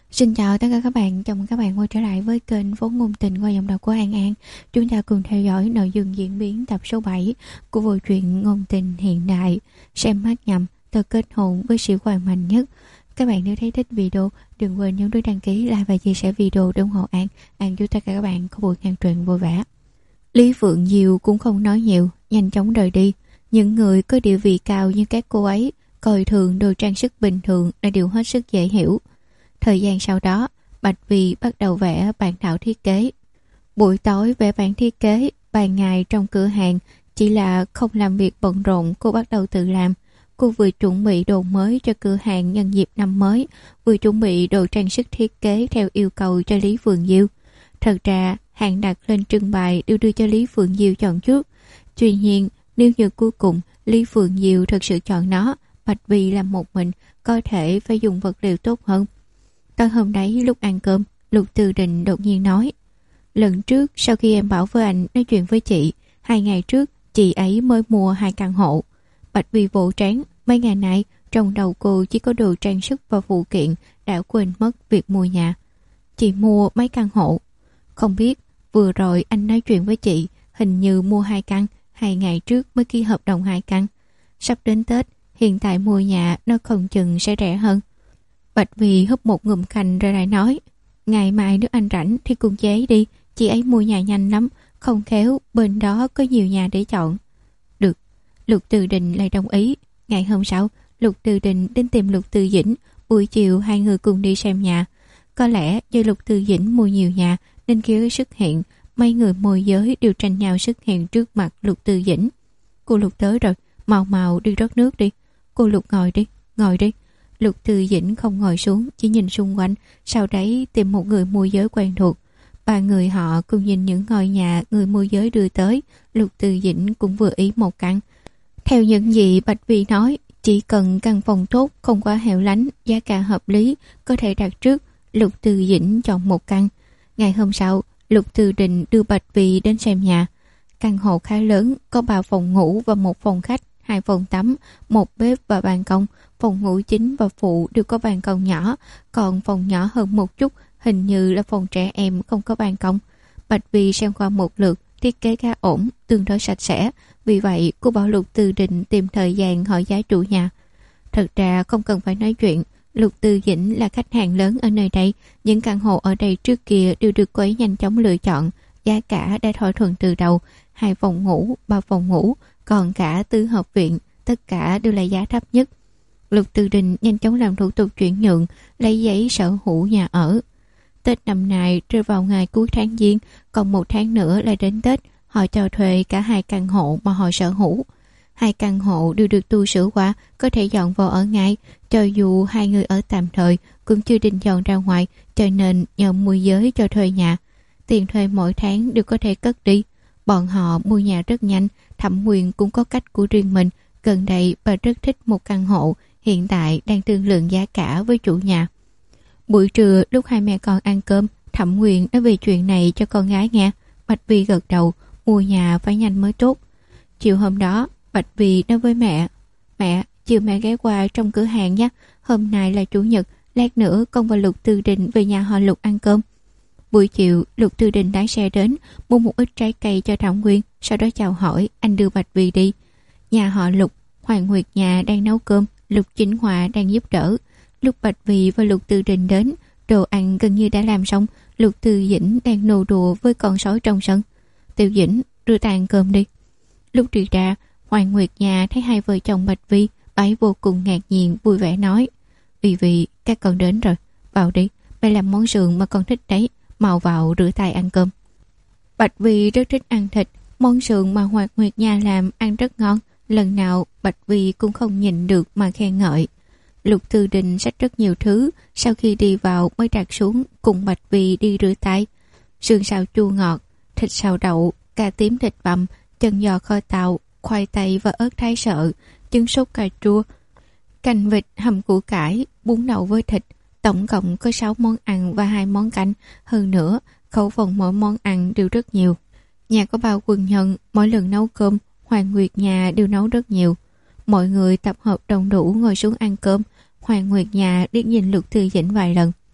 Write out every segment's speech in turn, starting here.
Xin chào tất cả các bạn, chào mừng các bạn quay trở lại với kênh Vốn Ngôn Tình qua giọng đọc của An An. Chúng ta cùng theo dõi nội dung diễn biến tập số 7 của bộ truyện ngôn tình hiện đại Xem mắt nhầm, tờ kết hôn với sĩ quan mạnh nhất. Các bạn nếu thấy thích video, đừng quên nhấn nút đăng ký, like và chia sẻ video để ủng hộ An. An chúc tất cả các bạn có buổi nghe truyện vui vẻ. Lý Phượng Diêu cũng không nói nhiều, nhanh chóng rời đi. Những người có địa vị cao như các cô ấy coi thường đồ trang sức bình thường là điều hết sức dễ hiểu. Thời gian sau đó, Bạch Vì bắt đầu vẽ bản thảo thiết kế. Buổi tối vẽ bản thiết kế, ban ngày trong cửa hàng, chỉ là không làm việc bận rộn, cô bắt đầu tự làm. Cô vừa chuẩn bị đồ mới cho cửa hàng nhân dịp năm mới, vừa chuẩn bị đồ trang sức thiết kế theo yêu cầu cho Lý Phượng Diêu. Thật ra, hàng đặt lên trưng bày đều đưa cho Lý Phượng Diêu chọn trước. Tuy nhiên, nếu như cuối cùng Lý Phượng Diêu thật sự chọn nó, Bạch Vì làm một mình, có thể phải dùng vật liệu tốt hơn. Tối hôm đấy lúc ăn cơm, Lục Từ Định đột nhiên nói: lần trước sau khi em bảo với anh nói chuyện với chị, 2 ngày trước chị ấy mới mua 2 căn hộ. Bạch Vì vỗ trán, mấy ngày nay trong đầu cô chỉ có đồ trang sức và phụ kiện, đã quên mất việc mua nhà. Chị mua mấy căn hộ? Không biết, vừa rồi anh nói chuyện với chị, hình như mua 2 căn, 2 ngày trước mới ký hợp đồng 2 căn. Sắp đến Tết, hiện tại mua nhà nó không chừng sẽ rẻ hơn. Bạch Vì húp một ngụm canh rồi lại nói: ngày mai nếu anh rảnh thì cùng chế đi, chị ấy mua nhà nhanh lắm, không khéo bên đó có nhiều nhà để chọn. Được, Lục Từ Định lại đồng ý. Ngày hôm sau, Lục Từ Định đến tìm Lục Từ Dĩnh, buổi chiều hai người cùng đi xem nhà. Có lẽ do Lục Từ Dĩnh mua nhiều nhà nên khi xuất hiện, mấy người môi giới đều tranh nhau xuất hiện trước mặt Lục Từ Dĩnh. Cô Lục tới rồi, mau mau đi rót nước đi. Cô Lục ngồi đi, ngồi đi. Lục Từ Dĩnh không ngồi xuống, chỉ nhìn xung quanh, sau đấy tìm một người môi giới quen thuộc. Ba người họ cùng nhìn những ngôi nhà người môi giới đưa tới. Lục Từ Dĩnh cũng vừa ý một căn. Theo những gì Bạch Vi nói, chỉ cần căn phòng tốt, không quá hẻo lánh, giá cả hợp lý, có thể đặt trước. Lục Từ Dĩnh chọn một căn. Ngày hôm sau, Lục Từ Định đưa Bạch Vi đến xem nhà. Căn hộ khá lớn, có 3 phòng ngủ và 1 phòng khách, 2 phòng tắm, 1 bếp và ban công. Phòng ngủ chính và phụ đều có ban công nhỏ, còn phòng nhỏ hơn một chút, hình như là phòng trẻ em không có ban công. Bạch Vi xem qua một lượt, thiết kế khá ổn, tương đối sạch sẽ. Vì vậy, cô bảo Lục Từ Định tìm thời gian hỏi giá chủ nhà. Thật ra không cần phải nói chuyện, Lục Từ Dĩnh là khách hàng lớn ở nơi đây. Những căn hộ ở đây trước kia đều được cô ấy nhanh chóng lựa chọn. Giá cả đã thỏa thuận từ đầu, 2 phòng ngủ, 3 phòng ngủ, còn cả tư hợp viện, tất cả đều là giá thấp nhất. Lục Từ Định nhanh chóng làm thủ tục chuyển nhượng, lấy giấy sở hữu nhà ở. Tết năm nay rơi vào ngày cuối tháng Giêng, còn 1 tháng nữa là đến Tết. Họ cho thuê cả 2 căn hộ mà họ sở hữu. 2 căn hộ đều được tu sửa qua, có thể dọn vào ở ngay. Cho dù 2 người ở tạm thời cũng chưa định dọn ra ngoài, cho nên nhờ môi giới cho thuê nhà. Tiền thuê mỗi tháng đều có thể cất đi. Bọn họ mua nhà rất nhanh, Thẩm Nguyên cũng có cách của riêng mình. Gần đây bà rất thích một căn hộ, hiện tại đang thương lượng giá cả với chủ nhà. Buổi trưa lúc hai mẹ con ăn cơm, Thẩm Nguyên nói về chuyện này cho con gái nghe. Bạch Vi gật đầu, mua nhà phải nhanh mới tốt. Chiều hôm đó, Bạch Vi nói với mẹ: mẹ, chiều mẹ ghé qua trong cửa hàng nhé, hôm nay là chủ nhật, lát nữa con và Lục Từ Định về nhà họ Lục ăn cơm. Buổi chiều, Lục Từ Định lái xe đến, mua một ít trái cây cho Thẩm Nguyên, sau đó chào hỏi, anh đưa Bạch Vi đi. Nhà họ Lục, Hoàng Nguyệt nhà đang nấu cơm, Lục Chính Hòa đang giúp đỡ. Lúc Bạch Vi và Lục Từ Định đến, đồ ăn gần như đã làm xong. Lục Từ Dĩnh đang nô đùa với con sói trong sân. Tiểu Dĩnh, rửa tay ăn cơm đi. Lúc đi ra, Hoàng Nguyệt nhà thấy hai vợ chồng Bạch Vi, bà ấy vô cùng ngạc nhiên, vui vẻ nói: Vi, các con đến rồi, vào đi, đây làm món sườn mà con thích đấy, mau vào rửa tay ăn cơm. Bạch Vi rất thích ăn thịt, món sườn mà Hoàng Nguyệt nhà làm ăn rất ngon. Lần nào Bạch Vi cũng không nhịn được mà khen ngợi. Lục Từ Định xách rất nhiều thứ, sau khi đi vào mới đặt xuống cùng Bạch Vi đi rửa tay. Sườn xào chua ngọt, thịt xào đậu, cà tím thịt bằm, chân giò kho tàu, khoai tây và ớt thái sợi, trứng sốt cà chua, canh vịt hầm củ cải, bún đậu với thịt. Tổng cộng có 6 món ăn và 2 món canh. Hơn nữa, khẩu phần mỗi món ăn đều rất nhiều. Nhà có bao quần nhân, mỗi lần nấu cơm, Hoàng Nguyệt nhà đều nấu rất nhiều. Mọi người tập hợp đông đủ ngồi xuống ăn cơm. Hoàng Nguyệt nhà liếc nhìn Lục Từ Dĩnh vài lần.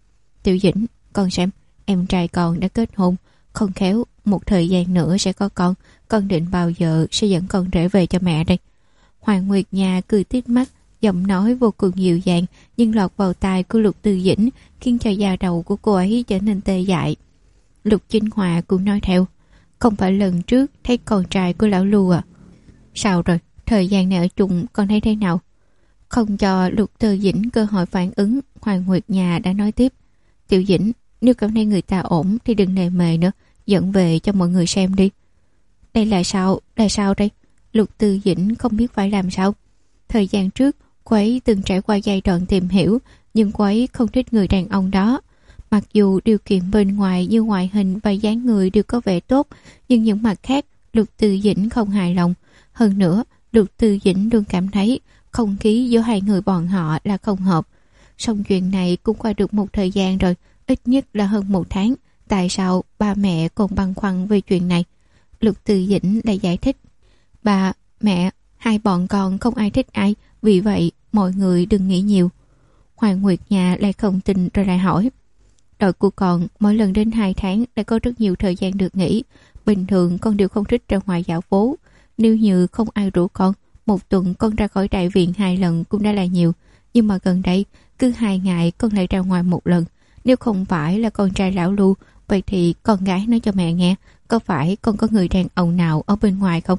Tiểu Dĩnh, con xem, em trai con đã kết hôn, không khéo một thời gian nữa sẽ có con định bao giờ sẽ dẫn con trở về cho mẹ đây. Hoàng Nguyệt Nha cười tít mắt, giọng nói vô cùng dịu dàng nhưng lọt vào tai của Lục Tư Dĩnh khiến cho da đầu của cô ấy trở nên tê dại. Lục Chính Hòa cũng nói theo, không phải lần trước thấy con trai của lão Lưu à? Sao rồi, thời gian này ở chung con thấy thế nào? Không cho Lục Tư Dĩnh cơ hội phản ứng, Hoàng Nguyệt Nha đã nói tiếp, Tiểu Dĩnh, nếu cảm thấy người ta ổn thì đừng nề mề nữa, dẫn về cho mọi người xem đi. Đây là sao đây? Lục Tư Dĩnh không biết phải làm sao. Thời gian trước cô ấy từng trải qua giai đoạn tìm hiểu, nhưng cô ấy không thích người đàn ông đó. Mặc dù điều kiện bên ngoài như ngoại hình và dáng người đều có vẻ tốt, nhưng những mặt khác Lục Tư Dĩnh không hài lòng. Hơn nữa, Lục Tư Dĩnh luôn cảm thấy không khí giữa hai người bọn họ là không hợp. Song chuyện này cũng qua được một thời gian rồi, ít nhất là hơn 1 tháng. Tại sao ba mẹ còn băn khoăn về chuyện này? Lục Tư Dĩnh lại giải thích, ba, mẹ, hai bọn con không ai thích ai, vì vậy mọi người đừng nghĩ nhiều. Hoàng Nguyệt Nha lại không tin rồi lại hỏi, đội của con mỗi lần đến 2 tháng đã có rất nhiều thời gian được nghỉ, bình thường con đều không thích ra ngoài dạo phố. Nếu như không ai rủ con, 1 tuần con ra khỏi đại viện 2 lần cũng đã là nhiều, nhưng mà gần đây cứ 2 ngày con lại ra ngoài 1 lần. Nếu không phải là con trai lão Lưu, vậy thì con gái nói cho mẹ nghe, có phải con có người đàn ông nào ở bên ngoài không?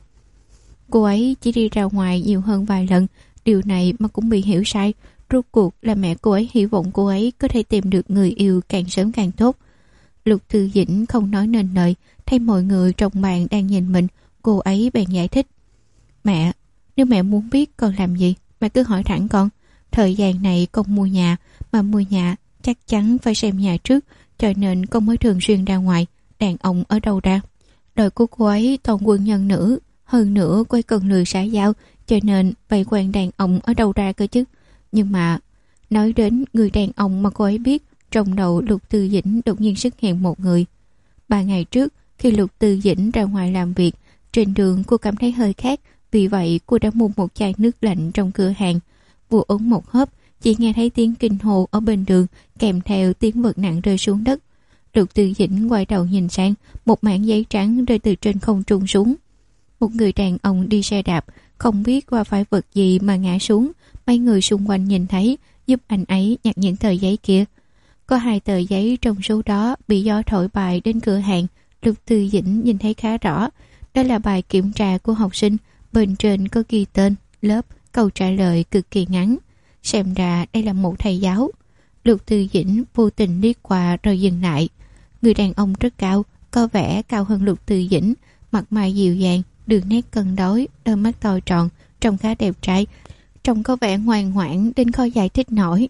Cô ấy chỉ đi ra ngoài nhiều hơn vài lần, điều này mà cũng bị hiểu sai. Rốt cuộc là mẹ cô ấy hy vọng cô ấy có thể tìm được người yêu càng sớm càng tốt. Lục Tư Dĩnh không nói nên lời, thấy mọi người trong bàn đang nhìn mình, cô ấy bèn giải thích, mẹ, nếu mẹ muốn biết con làm gì, mẹ cứ hỏi thẳng con. Thời gian này con mua nhà, mà mua nhà chắc chắn phải xem nhà trước, cho nên con mới thường xuyên ra ngoài. Đàn ông ở đâu ra? Đời của cô ấy toàn quân nhân nữ, hơn nữa cô ấy cần lười xã giao, cho nên vậy quen đàn ông ở đâu ra cơ chứ? Nhưng mà nói đến người đàn ông mà cô ấy biết, trong đầu Lục Tư Dĩnh đột nhiên xuất hiện một người. 3 ngày trước khi Lục Tư Dĩnh ra ngoài làm việc, trên đường cô cảm thấy hơi khát, vì vậy cô đã mua một chai nước lạnh trong cửa hàng. Vừa uống một hớp, chỉ nghe thấy tiếng kinh hô ở bên đường, kèm theo tiếng vật nặng rơi xuống đất. Lục Tư Dĩnh quay đầu nhìn sang, một mảng giấy trắng rơi từ trên không trung xuống. Một người đàn ông đi xe đạp, không biết qua phải vật gì mà ngã xuống. Mấy người xung quanh nhìn thấy, giúp anh ấy nhặt những tờ giấy kia. Có 2 tờ giấy trong số đó bị gió thổi bài đến cửa hàng. Lục Tư Dĩnh nhìn thấy khá rõ, đó là bài kiểm tra của học sinh. Bên trên có ghi tên, lớp, câu trả lời cực kỳ ngắn. Xem ra đây là một thầy giáo. Lục Tư Dĩnh vô tình liếc qua rồi dừng lại. Người đàn ông rất cao, có vẻ cao hơn Lục Tư Dĩnh, mặt mày dịu dàng, đường nét cân đối, đôi mắt to tròn, trông khá đẹp trai, trông có vẻ ngoan ngoãn đến khó giải thích nổi.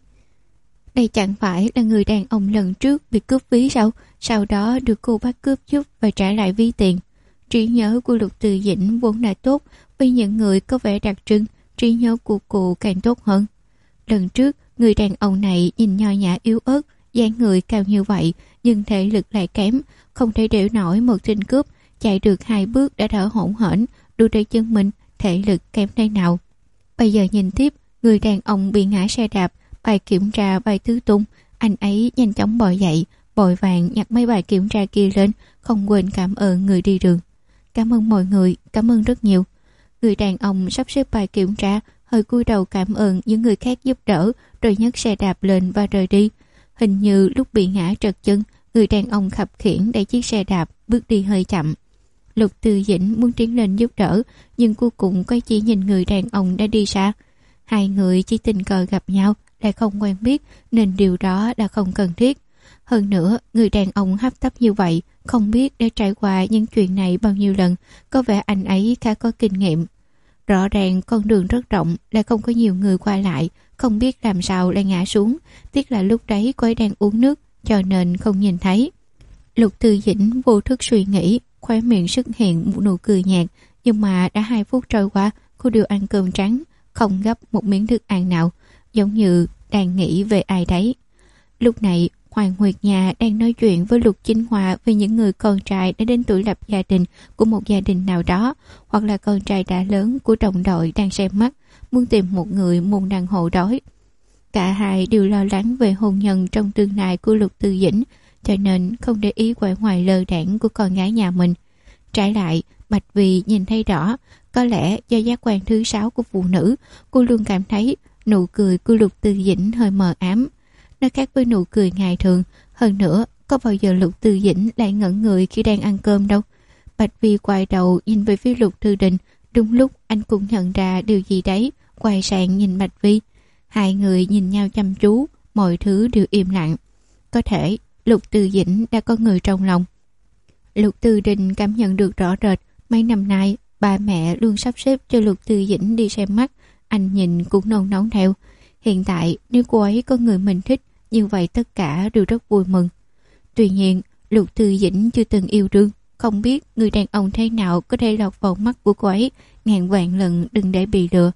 Đây chẳng phải là người đàn ông lần trước bị cướp ví sao? Sau đó được cô bắt cướp giúp và trả lại ví tiền. Trí nhớ của Lục Tư Dĩnh vốn đã tốt, với những người có vẻ đặc trưng, trí nhớ của cô càng tốt hơn. Lần trước, người đàn ông này nhìn nho nhã yếu ớt, dáng người cao như vậy, nhưng thể lực lại kém, không thể đểu nổi một tên cướp, chạy được 2 bước đã thở hổn hển, đủ để chứng minh thể lực kém thế nào. Bây giờ nhìn tiếp, người đàn ông bị ngã xe đạp, bài kiểm tra bay tứ tung, anh ấy nhanh chóng bò dậy, vội vàng nhặt mấy bài kiểm tra kia lên, không quên cảm ơn người đi đường. Cảm ơn mọi người, cảm ơn rất nhiều. Người đàn ông sắp xếp bài kiểm tra, hơi cúi đầu cảm ơn những người khác giúp đỡ, rồi nhấc xe đạp lên và rời đi. Hình như lúc bị ngã trật chân, người đàn ông khập khiễng đẩy chiếc xe đạp, bước đi hơi chậm. Lục Tư Dĩnh muốn tiến lên giúp đỡ, nhưng cuối cùng quay chỉ nhìn người đàn ông đã đi xa. 2 người chỉ tình cờ gặp nhau, lại không quen biết, nên điều đó là không cần thiết. Hơn nữa, người đàn ông hấp tấp như vậy, không biết đã trải qua những chuyện này bao nhiêu lần, có vẻ anh ấy khá có kinh nghiệm. Rõ ràng con đường rất rộng, lại không có nhiều người qua lại, không biết làm sao lại ngã xuống. Tiếc là lúc đấy cô ấy đang uống nước, cho nên không nhìn thấy. Lục Tư Dĩnh vô thức suy nghĩ, khóe miệng xuất hiện một nụ cười nhạt, nhưng mà đã 2 phút trôi qua, cô đều ăn cơm trắng, không gấp một miếng thức ăn nào, giống như đang nghĩ về ai đấy. Lúc này, Hoàng Nguyệt Nha đang nói chuyện với Lục Chính Hòa về những người con trai đã đến tuổi lập gia đình của một gia đình nào đó, hoặc là con trai đã lớn của đồng đội đang xem mắt, muốn tìm một người môn đăng hộ đói. Cả hai đều lo lắng về hôn nhân trong tương lai của Lục Tư Dĩnh, cho nên không để ý vẻ ngoài lơ đãng của con gái nhà mình. Trái lại, Bạch Vì nhìn thấy rõ, có lẽ do giác quan thứ 6 của phụ nữ, cô luôn cảm thấy nụ cười của Lục Tư Dĩnh hơi mờ ám. Nó khác với nụ cười ngày thường. Hơn nữa, có bao giờ Lục Tư Dĩnh lại ngẩn người khi đang ăn cơm đâu. Bạch Vi quay đầu nhìn về phía Lục Tư Đình. Đúng lúc anh cũng nhận ra điều gì đấy, quay sang nhìn Bạch Vi. Hai người nhìn nhau chăm chú, mọi thứ đều im lặng. Có thể Lục Tư Dĩnh đã có người trong lòng. Lục Tư Đình cảm nhận được rõ rệt, mấy năm nay ba mẹ luôn sắp xếp cho Lục Tư Dĩnh đi xem mắt, anh nhìn cũng nôn nóng theo. Hiện tại nếu cô ấy có người mình thích, như vậy tất cả đều rất vui mừng. Tuy nhiên, Lục Tư Dĩnh chưa từng yêu đương, không biết người đàn ông thế nào có thể lọt vào mắt của cô ấy, ngàn vạn lần đừng để bị lừa.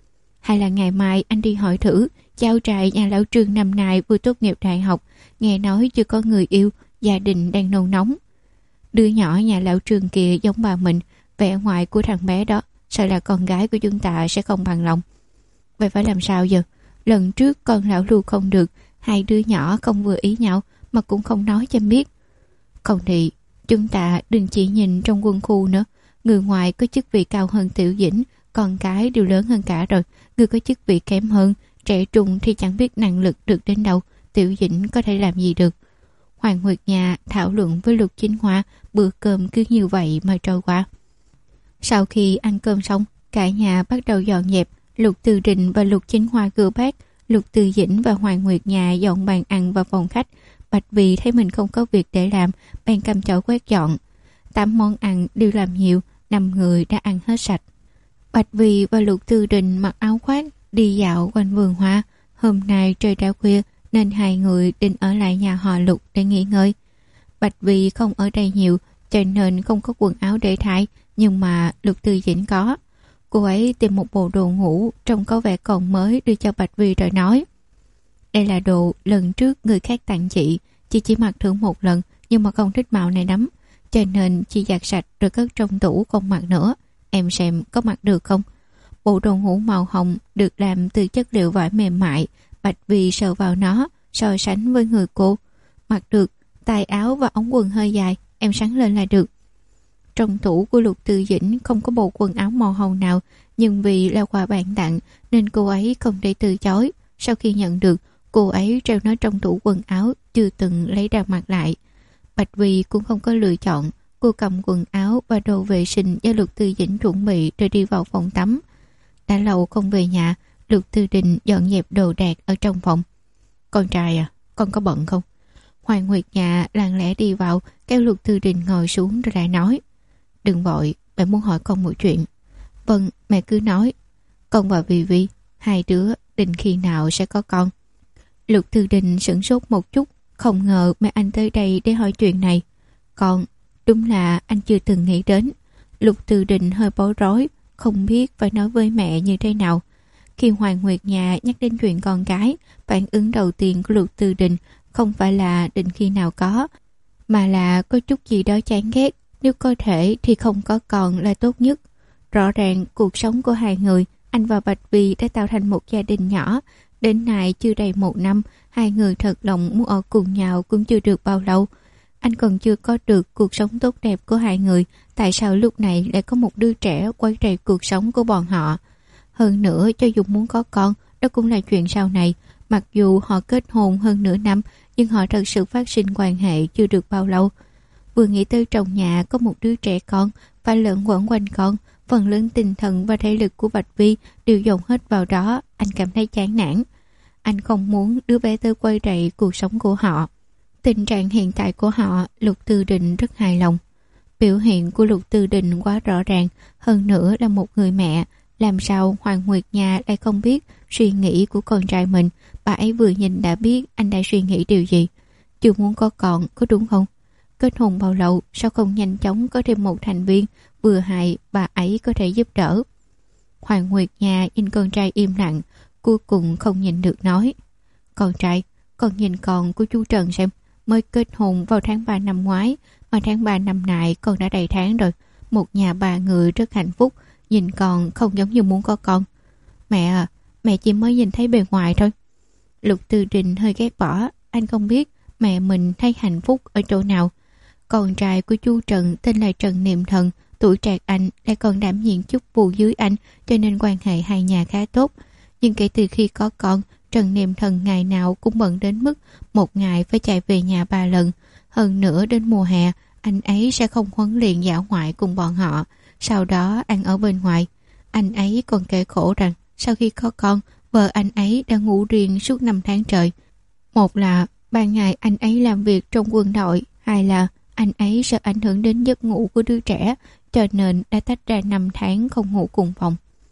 Hay là ngày mai anh đi hỏi thử, cháu trai nhà lão Trương năm nay vừa tốt nghiệp đại học, nghe nói chưa có người yêu, gia đình đang nôn nóng. Đứa nhỏ nhà lão Trương kia giống bà mình, vẻ ngoài của thằng bé đó, sợ là con gái của chúng ta sẽ không bằng lòng. Vậy phải làm sao giờ? Lần trước con lão Lưu không được, hai đứa nhỏ không vừa ý nhau mà cũng không nói cho em biết. Không thì chúng ta đừng chỉ nhìn trong quân khu nữa, người ngoài có chức vị cao hơn Tiểu Dĩnh, con cái đều lớn hơn cả rồi, người có chức vị kém hơn, trẻ trung thì chẳng biết năng lực được đến đâu, Tiểu Dĩnh có thể làm gì được. Hoàng Nguyệt Nhà thảo luận với Lục Chính Hoa, bữa cơm cứ như vậy mà trôi qua. Sau khi ăn cơm xong, cả nhà bắt đầu dọn dẹp. Lục Tư Đình và Lục Chính Hoa rửa bát, Lục Tư Dĩnh và Hoàng Nguyệt Nhà dọn bàn ăn vào phòng khách. Bạch Vì thấy mình không có việc để làm, bèn cầm chổi quét dọn. 8 món ăn đều làm nhiều, 5 người đã ăn hết sạch. Bạch Vì và Lục Tư Đình mặc áo khoác đi dạo quanh vườn hoa. Hôm nay trời đã khuya nên hai người định ở lại nhà họ Lục để nghỉ ngơi. Bạch Vì không ở đây nhiều cho nên không có quần áo để thay, nhưng mà Lục Tư Dĩnh có. Cô ấy tìm một bộ đồ ngủ trông có vẻ còn mới đưa cho Bạch Vi rồi nói: đây là đồ lần trước người khác tặng chị chỉ mặc thử một lần nhưng mà không thích màu này lắm, cho nên chị giặt sạch rồi cất trong tủ không mặc nữa. Em xem có mặc được không? Bộ đồ ngủ màu hồng được làm từ chất liệu vải mềm mại. Bạch Vi sờ vào nó, so sánh với người cô. Mặc được, tay áo và ống quần hơi dài, em sắn lên là được. Trong tủ của Lục Tư Dĩnh không có bộ quần áo màu hồng nào, nhưng vì là quà bạn tặng nên cô ấy không thể từ chối. Sau khi nhận được, cô ấy treo nó trong tủ quần áo, chưa từng lấy ra mặc lại. Bạch Vi cũng không có lựa chọn, cô cầm quần áo và đồ vệ sinh do Lục Tư Dĩnh chuẩn bị rồi đi vào phòng tắm. Đã lâu không về nhà, Lục Tư Đình dọn dẹp đồ đạc ở trong phòng. Con trai à, con có bận không? Hoàng Nguyệt Nhà lặng lẽ đi vào, kéo Lục Tư Đình ngồi xuống rồi lại nói: đừng vội, mẹ muốn hỏi con một chuyện. Vâng, mẹ cứ nói. Con và Vi Vi, hai đứa định khi nào sẽ có con? Lục Tư Đình sửng sốt một chút, không ngờ mẹ anh tới đây để hỏi chuyện này. Con, đúng là anh chưa từng nghĩ đến. Lục Tư Đình hơi bối rối, không biết phải nói với mẹ như thế nào. Khi Hoàng Nguyệt Nhà nhắc đến chuyện con cái, phản ứng đầu tiên của Lục Tư Đình không phải là định khi nào có, mà là có chút gì đó chán ghét. Nếu có thể thì không có con là tốt nhất. Rõ ràng cuộc sống của hai người, anh và Bạch Vi đã tạo thành một gia đình nhỏ. Đến nay chưa đầy 1 năm, hai người thật lòng muốn ở cùng nhau cũng chưa được bao lâu. Anh còn chưa có được cuộc sống tốt đẹp của hai người, tại sao lúc này lại có một đứa trẻ quấy rầy cuộc sống của bọn họ? Hơn nữa, cho dù muốn có con, đó cũng là chuyện sau này. Mặc dù họ kết hôn hơn nửa năm, nhưng họ thật sự phát sinh quan hệ chưa được bao lâu. Vừa nghĩ tới trong nhà có một đứa trẻ con phải lượn quẩn quanh con, phần lớn tinh thần và thể lực của Bạch Vi đều dồn hết vào đó, anh cảm thấy chán nản. Anh không muốn đứa bé tới quay rầy cuộc sống của họ. Tình trạng hiện tại của họ, Lục Tư Đình rất hài lòng. Biểu hiện của Lục Tư Đình quá rõ ràng, hơn nữa là một người mẹ. Làm sao Hoàng Nguyệt Nhà lại không biết suy nghĩ của con trai mình? Bà ấy vừa nhìn đã biết anh đang suy nghĩ điều gì. Chưa muốn có con, có đúng không? Kết hôn bao lâu, sao không nhanh chóng có thêm một thành viên vừa hài bà ấy có thể giúp đỡ? Hoàng Nguyệt Nhà nhìn con trai im lặng, cuối cùng không nhìn được nói: con trai, con nhìn con của chú Trần xem, mới kết hôn vào tháng 3 năm ngoái, mà tháng 3 năm nay con đã đầy tháng rồi. Một nhà 3 người rất hạnh phúc, nhìn con không giống như muốn có con. Mẹ à, mẹ chỉ mới nhìn thấy bề ngoài thôi. Lục Tư Đình hơi ghét bỏ. Anh không biết mẹ mình thấy hạnh phúc ở chỗ nào. Con trai của chú Trần tên là Trần Niệm Thần, tuổi trạc anh, lại còn đảm nhiệm chức vụ dưới anh, cho nên quan hệ hai nhà khá tốt. Nhưng kể từ khi có con, Trần Niệm Thần ngày nào cũng bận đến mức một ngày phải chạy về nhà 3 lần. Hơn nữa đến mùa hè, anh ấy sẽ không huấn luyện dã ngoại cùng bọn họ, sau đó ăn ở bên ngoài. Anh ấy còn kể khổ rằng sau khi có con, vợ anh ấy đã ngủ riêng suốt 5 tháng trời. Một là ban ngày anh ấy làm việc trong quân đội, hai là anh ấy sợ ảnh hưởng đến giấc ngủ của đứa trẻ, cho nên đã tách ra 5 tháng không ngủ cùng phòng.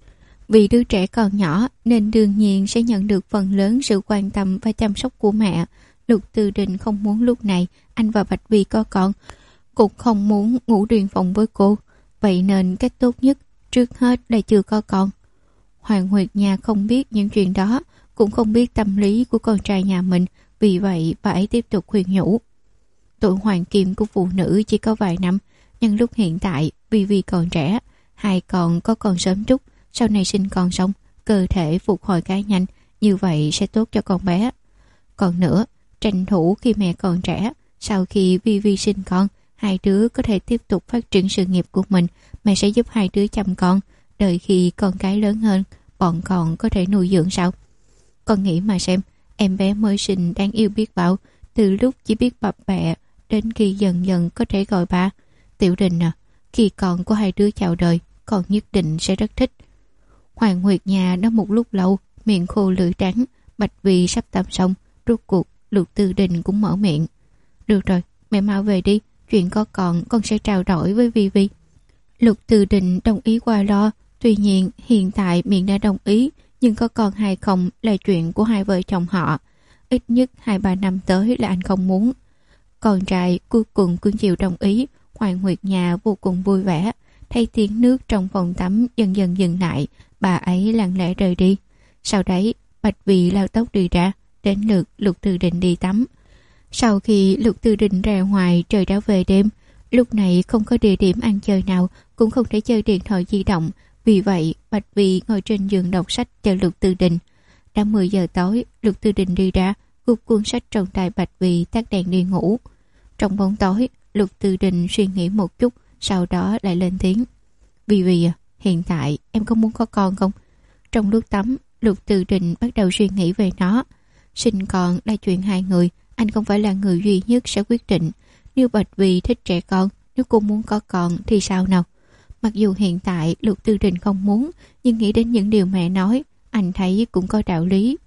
Vì đứa trẻ còn nhỏ nên đương nhiên sẽ nhận được phần lớn sự quan tâm và chăm sóc của mẹ. Lục Tư Đình không muốn lúc này anh và Bạch Vi có con, cũng không muốn ngủ riêng phòng với cô. Vậy nên cách tốt nhất trước hết là chưa có con. Hoàng Nguyệt Nha không biết những chuyện đó, cũng không biết tâm lý của con trai nhà mình, vì vậy bà ấy tiếp tục khuyên nhủ. Tuổi hoàng kim của phụ nữ chỉ có vài năm, nhưng lúc hiện tại vì còn trẻ, hai con có con sớm chút, sau này sinh con xong, cơ thể phục hồi khá nhanh, như vậy sẽ tốt cho con bé. Còn nữa, tranh thủ khi mẹ còn trẻ, sau khi Vi sinh con, hai đứa có thể tiếp tục phát triển sự nghiệp của mình, mẹ sẽ giúp hai đứa chăm con, đợi khi con cái lớn hơn, bọn con có thể nuôi dưỡng sao? Con nghĩ mà xem, em bé mới sinh đáng yêu biết bao, từ lúc chỉ biết bập bẹ đến khi dần dần có thể gọi ba. Tiểu Đình à, khi con của hai đứa chào đời, con nhất định sẽ rất thích. Hoàng Nguyệt Nha nói một lúc lâu, miệng khô lưỡi trắng. Bạch Vi sắp tắm xong, rốt cuộc Lục Tư Đình cũng mở miệng. Được rồi, mẹ mau về đi, chuyện có con sẽ trao đổi với Vi. Lục Tư Đình đồng ý qua lo. Tuy nhiên hiện tại miệng đã đồng ý, nhưng có con hay không là chuyện của hai vợ chồng họ. Ít nhất 2-3 năm tới là anh không muốn. Con trai cuối cùng cũng chịu đồng ý. Hoàng Nguyệt Nha vô cùng vui vẻ. Thấy tiếng nước trong phòng tắm dần dần dừng lại, bà ấy lặng lẽ rời đi. Sau đấy Bạch Vi lao tóc đi ra, đến lượt Lục Tư Đình đi tắm. Sau khi Lục Tư Đình ra ngoài, trời đã về đêm. Lúc này không có địa điểm ăn chơi nào, cũng không thể chơi điện thoại di động. Vì vậy Bạch Vi ngồi trên giường đọc sách chờ Lục Tư Đình. Đã 10 giờ tối, Lục Tư Đình đi ra, gục cuốn sách trong tay Bạch Vi, tắt đèn đi ngủ. Trong bóng tối, Lục Tư Đình suy nghĩ một chút, sau đó lại lên tiếng. Vi à, hiện tại em có muốn có con không? Trong lúc tắm, Lục Tư Đình bắt đầu suy nghĩ về nó. Sinh con là chuyện hai người, anh không phải là người duy nhất sẽ quyết định. Nếu Bạch Vi thích trẻ con, nếu cô muốn có con thì sao nào? Mặc dù hiện tại Lục Tư Đình không muốn, nhưng nghĩ đến những điều mẹ nói, anh thấy cũng có đạo lý.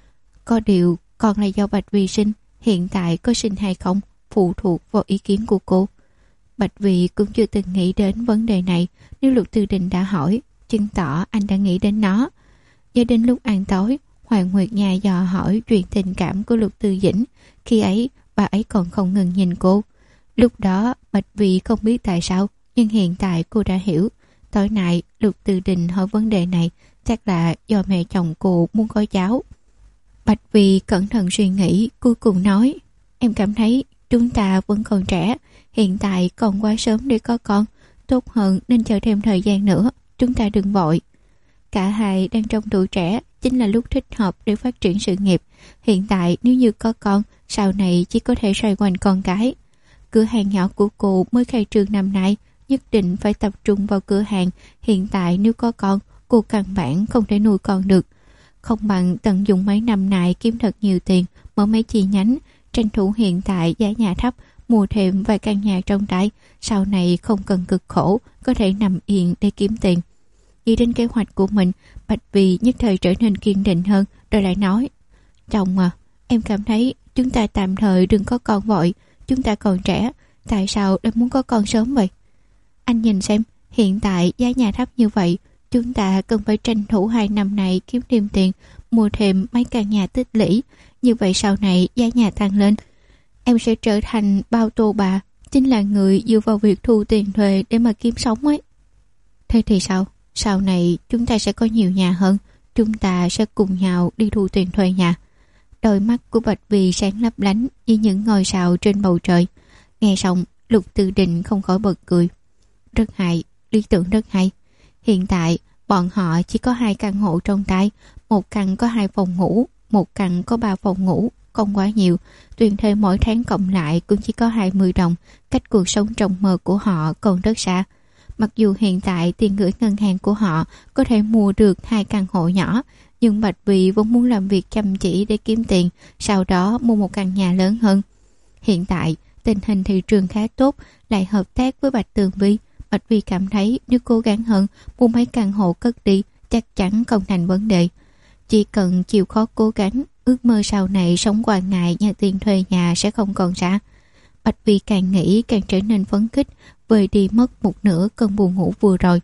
Có điều con là do Bạch Vi sinh, hiện tại có sinh hay không phụ thuộc vào ý kiến của cô. Bạch Vi cũng chưa từng nghĩ đến vấn đề này. Nếu Lục Tư Đình đã hỏi, chứng tỏ anh đã nghĩ đến nó. Do đến lúc ăn tối, Hoàng Nguyệt Nha dò hỏi chuyện tình cảm của Lục Tư Dĩnh. Khi ấy bà ấy còn không ngừng nhìn cô. Lúc đó Bạch Vi không biết tại sao, nhưng hiện tại cô đã hiểu. Tối nay Lục Tư Đình hỏi vấn đề này, chắc là do mẹ chồng cô muốn có cháu. Bạch Vi cẩn thận suy nghĩ, cuối cùng nói, em cảm thấy chúng ta vẫn còn trẻ, hiện tại còn quá sớm để có con, tốt hơn nên chờ thêm thời gian nữa, chúng ta đừng vội. Cả hai đang trong tuổi trẻ, chính là lúc thích hợp để phát triển sự nghiệp. Hiện tại nếu như có con, sau này chỉ có thể xoay quanh con cái. Cửa hàng nhỏ của cô mới khai trương năm nay, nhất định phải tập trung vào cửa hàng. Hiện tại nếu có con, cô căn bản không thể nuôi con được. Không bằng tận dụng mấy năm nay kiếm thật nhiều tiền, mở mấy chi nhánh, tranh thủ hiện tại giá nhà thấp, mua thêm vài căn nhà trong tay, sau này không cần cực khổ, có thể nằm yên để kiếm tiền. Nghĩ đến kế hoạch của mình, Bạch Vi nhất thời trở nên kiên định hơn, rồi lại nói, chồng à, em cảm thấy chúng ta tạm thời đừng có con vội, chúng ta còn trẻ, tại sao lại muốn có con sớm vậy? Anh nhìn xem, hiện tại giá nhà thấp như vậy, chúng ta cần phải tranh thủ 2 năm này kiếm thêm tiền, mua thêm mấy căn nhà tích lũy, như vậy sau này giá nhà tăng lên, em sẽ trở thành bao tô bà, chính là người dựa vào việc thu tiền thuê để mà kiếm sống ấy. Thế thì sao? Sau này chúng ta sẽ có nhiều nhà hơn, chúng ta sẽ cùng nhau đi thu tiền thuê nhà. Đôi mắt của Bạch Vi sáng lấp lánh như những ngôi sao trên bầu trời. Nghe xong, Lục Tư Đình không khỏi bật cười. Rất hay, lý tưởng rất hay. Hiện tại bọn họ chỉ có 2 căn hộ trong tay, một căn có 2 phòng ngủ, một căn có 3 phòng ngủ, không quá nhiều. Tiền thuê mỗi tháng cộng lại cũng chỉ có 20 đồng, cách cuộc sống trong mơ của họ còn rất xa. Mặc dù hiện tại tiền gửi ngân hàng của họ có thể mua được 2 căn hộ nhỏ, nhưng Bạch Vy vốn muốn làm việc chăm chỉ để kiếm tiền, sau đó mua một căn nhà lớn hơn. Hiện tại, tình hình thị trường khá tốt, lại hợp tác với Bạch Tường Vi. Bạch Vy cảm thấy nếu cố gắng hơn, mua mấy căn hộ cất đi, chắc chắn không thành vấn đề. Chỉ cần chịu khó cố gắng, ước mơ sau này sống qua ngày nhà tiền thuê nhà sẽ không còn xa. Bạch Vy càng nghĩ càng trở nên phấn khích, vơi đi mất một nửa cơn buồn ngủ vừa rồi.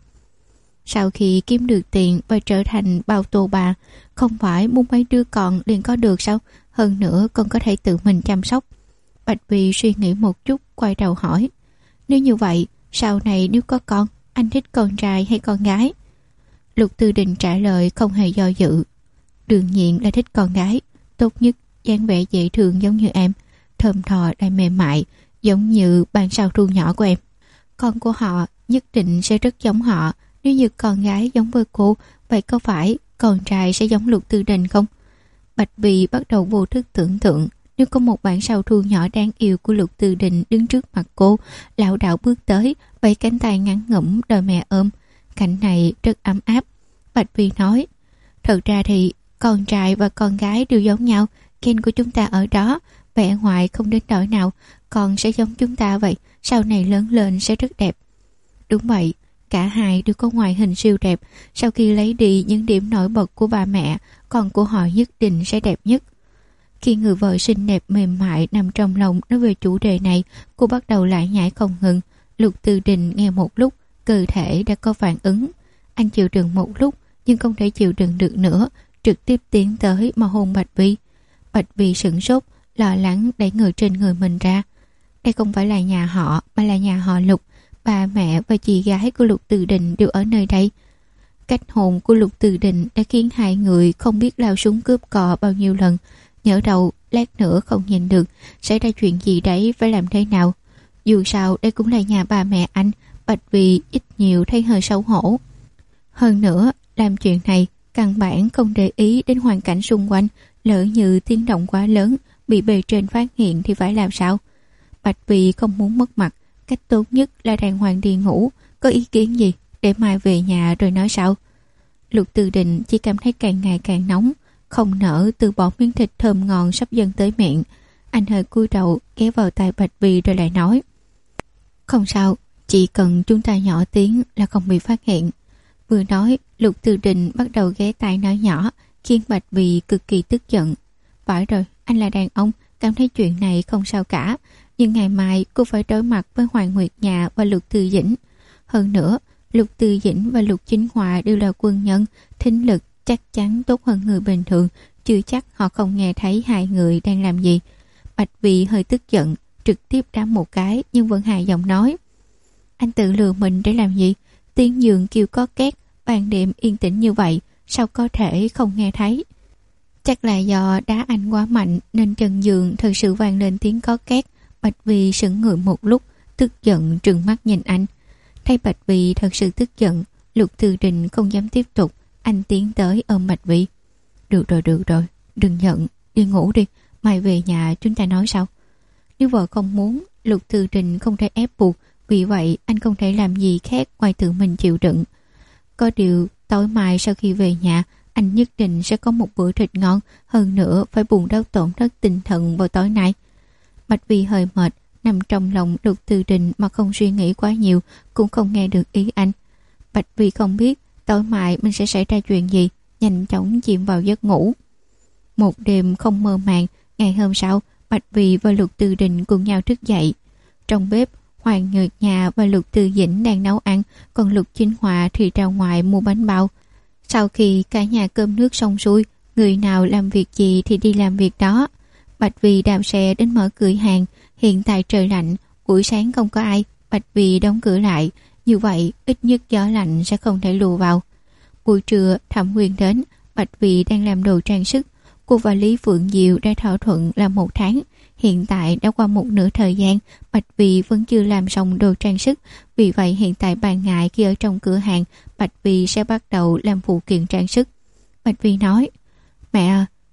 Sau khi kiếm được tiền và trở thành bao tô bà, không phải muốn mấy đứa con liền có được sao? Hơn nữa còn có thể tự mình chăm sóc. Bạch Vy suy nghĩ một chút, quay đầu hỏi: nếu như vậy, sau này nếu có con, anh thích con trai hay con gái? Lục Tư Đình trả lời không hề do dự: đương nhiên là thích con gái, tốt nhất dáng vẻ dễ thương giống như em, thơm thò lại mềm mại, giống như bàn sao ru nhỏ của em. Con của họ nhất định sẽ rất giống họ. Nếu như con gái giống với cô, vậy có phải con trai sẽ giống Lục Tư Đình không? Bạch Vy bắt đầu vô thức tưởng tượng, nếu có một bản sao thu nhỏ đáng yêu của Lục Tư Đình đứng trước mặt cô, lảo đảo bước tới, vẫy cánh tay ngắn ngủn đòi mẹ ôm. Cảnh này rất ấm áp. Bạch Vy nói: thật ra thì con trai và con gái đều giống nhau, gen của chúng ta ở đó, vẻ ngoài không đến nỗi nào, con sẽ giống chúng ta vậy, sau này lớn lên sẽ rất đẹp. Đúng vậy, cả hai đều có ngoại hình siêu đẹp, sau khi lấy đi những điểm nổi bật của bà mẹ, con của họ nhất định sẽ đẹp nhất. Khi người vợ xinh đẹp mềm mại nằm trong lòng nói về chủ đề này, cô bắt đầu lại nhảy không ngừng. Lục Tư Đình nghe một lúc, cơ thể đã có phản ứng. Anh chịu đựng một lúc, nhưng không thể chịu đựng được nữa, trực tiếp tiến tới mà hôn Bạch Vy. Bạch Vy sửng sốt, lo lắng đẩy người trên người mình ra. Đây không phải là nhà họ, mà là nhà họ Lục. Ba mẹ và chị gái của Lục Tư Đình đều ở nơi đây. Cách hôn của Lục Tư Đình đã khiến hai người không biết lao súng cướp cò bao nhiêu lần. Nhỡ đầu lát nữa không nhìn được, xảy ra chuyện gì đấy phải làm thế nào. Dù sao đây cũng là nhà ba mẹ anh. Bạch Vy ít nhiều thấy hơi xấu hổ. Hơn nữa, làm chuyện này căn bản không để ý đến hoàn cảnh xung quanh. Lỡ như tiếng động quá lớn, bị bề trên phát hiện thì phải làm sao? Bạch Vy không muốn mất mặt, cách tốt nhất là đàng hoàng đi ngủ. Có ý kiến gì? Để mai về nhà rồi nói sau. Lục Tư Đình chỉ cảm thấy càng ngày càng nóng, không nỡ từ bỏ miếng thịt thơm ngon sắp dâng tới miệng. Anh hơi cúi đầu ghé vào tai Bạch Vy rồi lại nói: không sao, chỉ cần chúng ta nhỏ tiếng là không bị phát hiện. Vừa nói, Lục Tư Đình bắt đầu ghé tai nói nhỏ, khiến Bạch Vy cực kỳ tức giận. Phải rồi, anh là đàn ông, cảm thấy chuyện này không sao cả, nhưng ngày mai cô phải đối mặt với Hoàng Nguyệt Nhà và Lục Tư Dĩnh. Hơn nữa, Lục Tư Dĩnh và Lục Chính Hòa đều là quân nhân, thính lực chắc chắn tốt hơn người bình thường, chưa chắc họ không nghe thấy hai người đang làm gì. Bạch Vy hơi tức giận, trực tiếp đá một cái nhưng vẫn hài giọng nói: anh tự lừa mình để làm gì? Tiếng giường kêu có két, ban đêm yên tĩnh như vậy, sao có thể không nghe thấy? Chắc là do đá anh quá mạnh nên trần giường thật sự vang lên tiếng có két. Bạch Vy sững người một lúc, tức giận trừng mắt nhìn anh. Thấy Bạch Vy thật sự tức giận, Lục Tư Đình không dám tiếp tục. Anh tiến tới ôm Bạch Vy. Được rồi, đừng giận, đi ngủ đi, mai về nhà chúng ta nói sau. Nếu vợ không muốn, Lục Tư Đình không thể ép buộc, vì vậy anh không thể làm gì khác ngoài tự mình chịu đựng. Có điều tối mai sau khi về nhà, anh nhất định sẽ có một bữa thịt ngon, hơn nữa phải bù đắp tổn thất tinh thần vào tối nay. Bạch Vy hơi mệt, nằm trong lòng Lục Tư Đình mà không suy nghĩ quá nhiều, cũng không nghe được ý anh. Bạch Vy không biết tối mai mình sẽ xảy ra chuyện gì, nhanh chóng chìm vào giấc ngủ. Một đêm không mơ màng, ngày hôm sau, Bạch Vy và Lục Tư Đình cùng nhau thức dậy. Trong bếp, Hoàng Nguyệt Nhà và Lục Tư Dĩnh đang nấu ăn, còn Lục Chính Hòa thì ra ngoài mua bánh bao. Sau khi cả nhà cơm nước xong xuôi, người nào làm việc gì thì đi làm việc đó. Bạch Vy đạp xe đến mở cửa hàng. Hiện tại trời lạnh, buổi sáng không có ai, Bạch Vy đóng cửa lại, như vậy ít nhất gió lạnh sẽ không thể lùa vào. Buổi trưa Thẩm Nguyên đến, Bạch Vy đang làm đồ trang sức. Cô và Lý Phượng Diệu đã thỏa thuận là 1 tháng. Hiện tại đã qua một nửa thời gian, Bạch Vy vẫn chưa làm xong đồ trang sức. Vì vậy hiện tại ban ngày khi ở trong cửa hàng, Bạch Vy sẽ bắt đầu làm phụ kiện trang sức. Bạch Vy nói: mẹ à,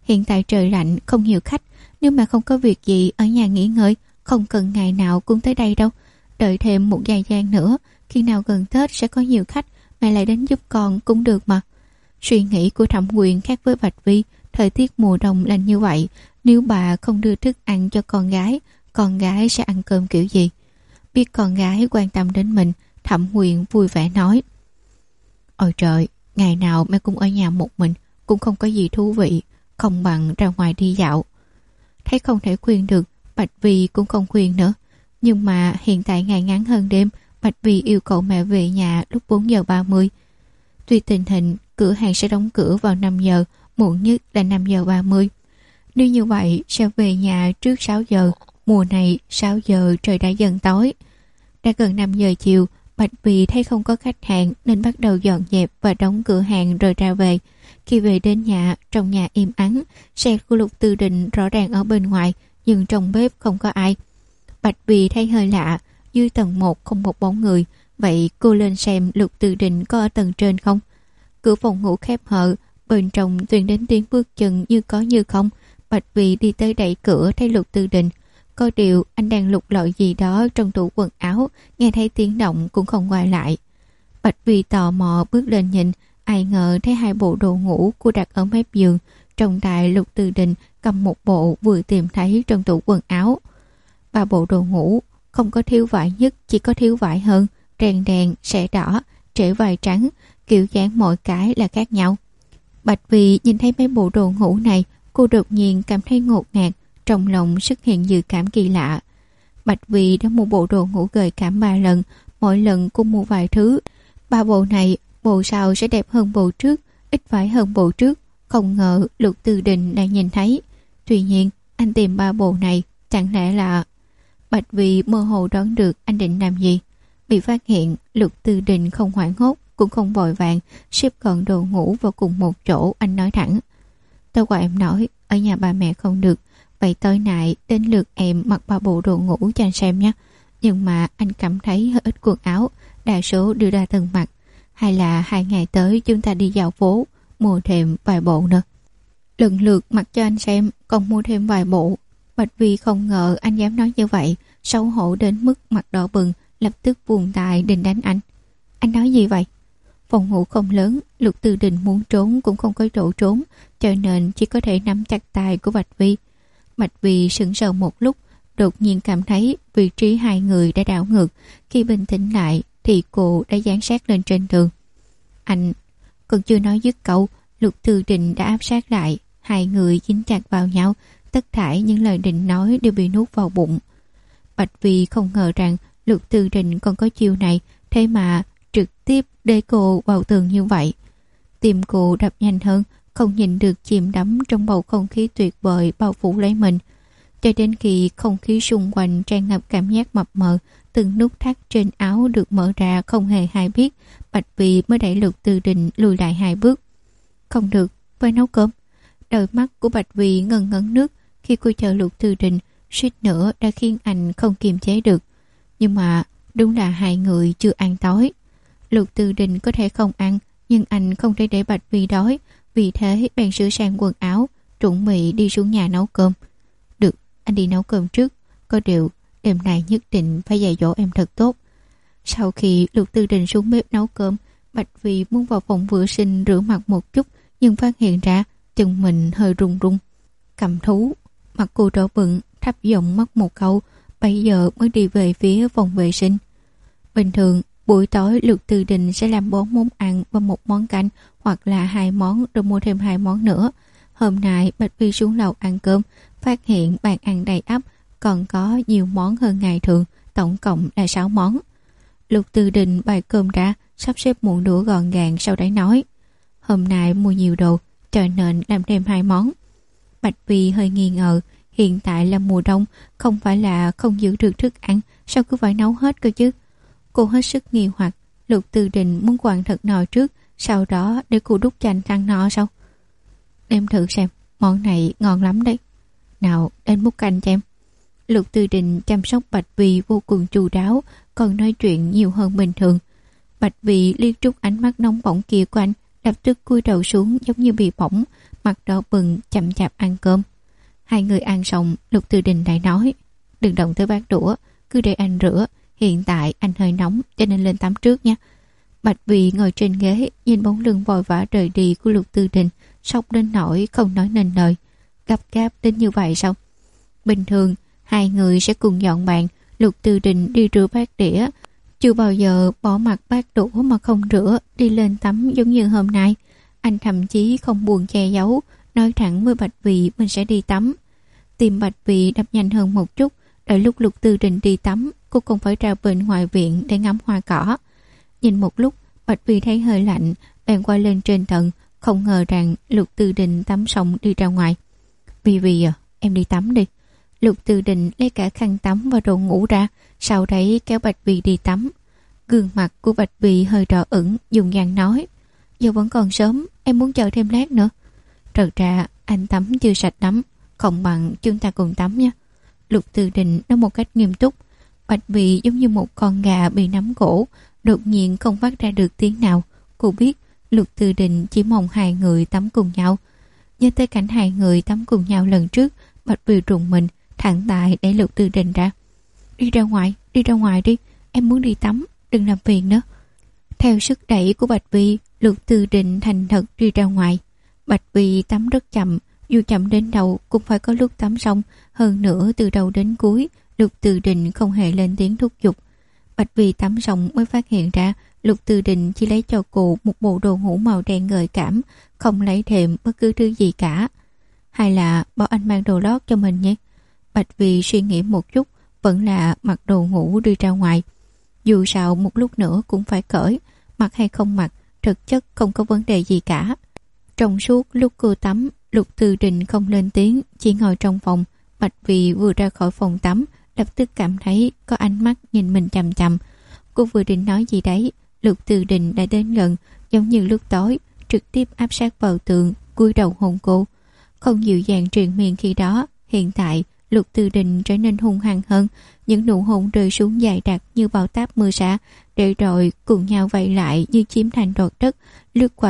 Hiện tại trời lạnh, không nhiều khách. Nếu mà không có việc gì, ở nhà nghỉ ngơi, không cần ngày nào cũng tới đây đâu. Đợi thêm một vài gian nữa, khi nào gần Tết sẽ có nhiều khách, mẹ lại đến giúp con cũng được mà. Suy nghĩ của Thẩm Quyền khác với Bạch Vi. Thời tiết mùa đông lạnh như vậy, nếu bà không đưa thức ăn cho con gái sẽ ăn cơm kiểu gì? Biết con gái quan tâm đến mình, Thẩm Quyền vui vẻ nói: Ôi trời, ngày nào mẹ cũng ở nhà một mình, cũng không có gì thú vị, không bằng ra ngoài đi dạo. Thấy không thể khuyên được, Bạch Vi cũng không khuyên nữa. Nhưng mà hiện tại ngày ngắn hơn đêm, Bạch Vi yêu cầu mẹ về nhà lúc 4 giờ 30. Tuy tình hình cửa hàng sẽ đóng cửa vào 5 giờ, muộn nhất là 5 giờ 30. Nếu như vậy sẽ về nhà trước 6 giờ. Mùa này 6 giờ trời đã dần tối. Đã gần 5 giờ chiều, Bạch Vi thấy không có khách hàng nên bắt đầu dọn dẹp và đóng cửa hàng rồi ra về. Khi về đến nhà, trong nhà im ắng, xe của Lục Tư Định rõ ràng ở bên ngoài, nhưng trong bếp không có ai. Bạch Vi thấy hơi lạ, dưới tầng 1 không một bóng người, vậy cô lên xem Lục Tư Định có ở tầng trên không. Cửa phòng ngủ khép hờ, bên trong truyền đến tiếng bước chân như có như không. Bạch Vi đi tới đẩy cửa thấy Lục Tư Định. Có điều anh đang lục lọi gì đó trong tủ quần áo, nghe thấy tiếng động cũng không quay lại. Bạch Vi tò mò bước lên nhìn, ai ngờ thấy 2 bộ đồ ngủ cô đặt ở mép giường. Trong tay Lục Tư Định cầm một bộ vừa tìm thấy trong tủ quần áo. 3 bộ đồ ngủ, không có thiếu vải nhất, chỉ có thiếu vải hơn, rèn đèn, sẻ đỏ, trễ vải trắng, kiểu dáng mỗi cái là khác nhau. Bạch Vi nhìn thấy mấy bộ đồ ngủ này, cô đột nhiên cảm thấy ngột ngạt, trong lòng xuất hiện dự cảm kỳ lạ. Bạch Vi đã mua bộ đồ ngủ gợi cảm 3 lần, mỗi lần cô mua vài thứ. 3 bộ này, bộ sau sẽ đẹp hơn bộ trước, ít vải hơn bộ trước. Không ngờ Lục Tư Định đang nhìn thấy. Tuy nhiên, anh tìm 3 bộ này, chẳng lẽ là... Bạch Vi mơ hồ đoán được anh định làm gì. Bị phát hiện, Lục Tư Định không hoảng hốt, cũng không vội vàng, xếp gọn đồ ngủ vào cùng một chỗ. Anh nói thẳng: Tối qua em nói ở nhà ba mẹ không được, vậy tối nay đến lượt em mặc 3 bộ đồ ngủ cho anh xem nhé. Nhưng mà anh cảm thấy hơi ít quần áo, đa số đưa ra từng mặc. Hay là 2 ngày tới chúng ta đi dạo phố, mua thêm vài bộ nữa. Lần lượt mặc cho anh xem, còn mua thêm vài bộ. Bạch Vi không ngờ anh dám nói như vậy, xấu hổ đến mức mặt đỏ bừng, lập tức vùng tay định đánh anh. Anh nói gì vậy? Phòng ngủ không lớn, Lục Tư Định muốn trốn cũng không có chỗ trốn, cho nên chỉ có thể nắm chặt tay của Bạch Vi. Bạch Vi sững sờ một lúc, đột nhiên cảm thấy vị trí 2 người đã đảo ngược. Khi bình tĩnh lại thì cô đã dán sát lên trên tường. Anh... Còn chưa nói dứt câu, Lục Tư Định đã áp sát lại. 2 người dính chặt vào nhau, tất thảy những lời định nói đều bị nuốt vào bụng. Bạch Vi không ngờ rằng Lục Tư Định còn có chiêu này, thế mà trực tiếp để cô vào tường như vậy. Tim cô đập nhanh hơn, không nhìn được chìm đắm trong bầu không khí tuyệt vời bao phủ lấy mình. Cho đến khi không khí xung quanh tràn ngập cảm giác mập mờ, từng nút thắt trên áo được mở ra không hề hay biết, Bạch Vi mới đẩy Lục Tư Định lùi lại 2 bước. Không được, phải nấu cơm. Đôi mắt của Bạch Vi ngần ngấn nước khi cô chờ Lục Tư Định, suýt nữa đã khiến anh không kiềm chế được. Nhưng mà đúng là 2 người chưa ăn tối. Lục Tư Định có thể không ăn, nhưng anh không thể để Bạch Vi đói, vì thế bèn sửa sang quần áo, chuẩn bị đi xuống nhà nấu cơm. Được, anh đi nấu cơm trước, có điều đêm nay nhất định phải dạy dỗ em thật tốt. Sau khi Lục Tư Định xuống bếp nấu cơm, Bạch Vi muốn vào phòng vệ sinh rửa mặt một chút, nhưng phát hiện ra chân mình hơi run run. Cầm thú, mặt cô đỏ bừng, thấp giọng mắc một câu, bây giờ mới đi về phía phòng vệ sinh. Bình thường buổi tối Lục Tư Định sẽ làm 4 món ăn và 1 món canh, hoặc là 2 món rồi mua thêm 2 món nữa. Hôm nay Bạch Vi xuống lầu ăn cơm, phát hiện bàn ăn đầy ắp, còn có nhiều món hơn ngày thường, tổng cộng là 6 món. Lục Tư Định bày cơm ra, sắp xếp muỗng đũa gọn gàng, sau đấy nói: Hôm nay mua nhiều đồ, cho nên làm thêm 2 món. Bạch Vi hơi nghi ngờ, hiện tại là mùa đông, không phải là không giữ được thức ăn, sao cứ phải nấu hết cơ chứ? Cô hết sức nghi hoặc. Lục Tư Định muốn quặn thật no trước, sau đó để cô đút cho anh ăn no sao? Em thử xem, món này ngon lắm đấy. Nào, đến múc canh cho em. Lục Tư Định chăm sóc Bạch Vi vô cùng chu đáo, còn nói chuyện nhiều hơn bình thường. Bạch Vi liếc trút ánh mắt nóng bỏng kia của anh, lập tức cúi đầu xuống giống như bị bỏng, mặt đỏ bừng chậm chạp ăn cơm. Hai người ăn xong, Lục Tư Đình lại nói: đừng động tới bát đũa, cứ để anh rửa. Hiện tại anh hơi nóng cho nên lên tắm trước nha. Bạch Vì ngồi trên ghế, nhìn bóng lưng vội vã rời đi của Lục Tư Đình, sốc đến nỗi không nói nên lời. Gấp gáp đến như vậy sao? Bình thường hai người sẽ cùng dọn bàn, Lục Tư Đình đi rửa bát đĩa, chưa bao giờ bỏ mặc bát đũa mà không rửa, đi lên tắm giống như hôm nay. Anh thậm chí không buồn che giấu, nói thẳng với Bạch Vì mình sẽ đi tắm. Tim Bạch Vì đập nhanh hơn một chút. Đợi lúc Lục Tư Đình đi tắm, cô còn phải ra bên ngoài viện để ngắm hoa cỏ. Nhìn một lúc, Bạch Vì thấy hơi lạnh, bèn quay lên trên tầng, không ngờ rằng Lục Tư Đình tắm xong đi ra ngoài. Vì à, em đi tắm đi. Lục Tư Đình lấy cả khăn tắm và đồ ngủ ra, sau đấy kéo Bạch Vì đi tắm. Gương mặt của Bạch Vì hơi đỏ ửng, dùng dàng nói: giờ vẫn còn sớm, em muốn chờ thêm lát nữa. Thật ra anh tắm chưa sạch lắm, không bằng chúng ta cùng tắm nha. Lục Tư Đình nói một cách nghiêm túc. Bạch Vì giống như một con gà bị nắm cổ, đột nhiên không phát ra được tiếng nào. Cô biết Lục Tư Đình chỉ mong hai người tắm cùng nhau. Nhớ tới cảnh hai người tắm cùng nhau lần trước, Bạch Vì rùng mình, thẳng tại để Lục Tư Đình ra. Đi ra ngoài đi, em muốn đi tắm, đừng làm phiền nữa. Theo sức đẩy của Bạch Vi, Lục Tư Đình thành thật đi ra ngoài. Bạch Vi tắm rất chậm, dù chậm đến đâu cũng phải có lúc tắm xong. Hơn nữa từ đầu đến cuối, Lục Tư Đình không hề lên tiếng thúc giục. Bạch Vi tắm xong mới phát hiện ra Lục Tư Đình chỉ lấy cho cô một bộ đồ ngủ màu đen gợi cảm, không lấy thêm bất cứ thứ gì cả. Hay là bảo anh mang đồ lót cho mình nhé. Bạch Vi suy nghĩ một chút, vẫn là mặc đồ ngủ đi ra ngoài. Dù sao một lúc nữa cũng phải cởi, mặc hay không mặc, thực chất không có vấn đề gì cả. Trong suốt lúc cô tắm, Lục Tư Đình không lên tiếng, chỉ ngồi trong phòng. Bạch Vi vừa ra khỏi phòng tắm, lập tức cảm thấy có ánh mắt nhìn mình chằm chằm. Cô vừa định nói gì đấy, Lục Tư Đình đã đến gần, giống như lúc tối, trực tiếp áp sát vào tường, cúi đầu hôn cô. Không dịu dàng truyền miên khi đó, hiện tại Lục Tư Đình trở nên hung hăng hơn, những nụ hôn rơi xuống dài đặc như bão táp mưa xả, để rồi cùng nhau vây lại như chiếm thành đoạt đất, lướt qua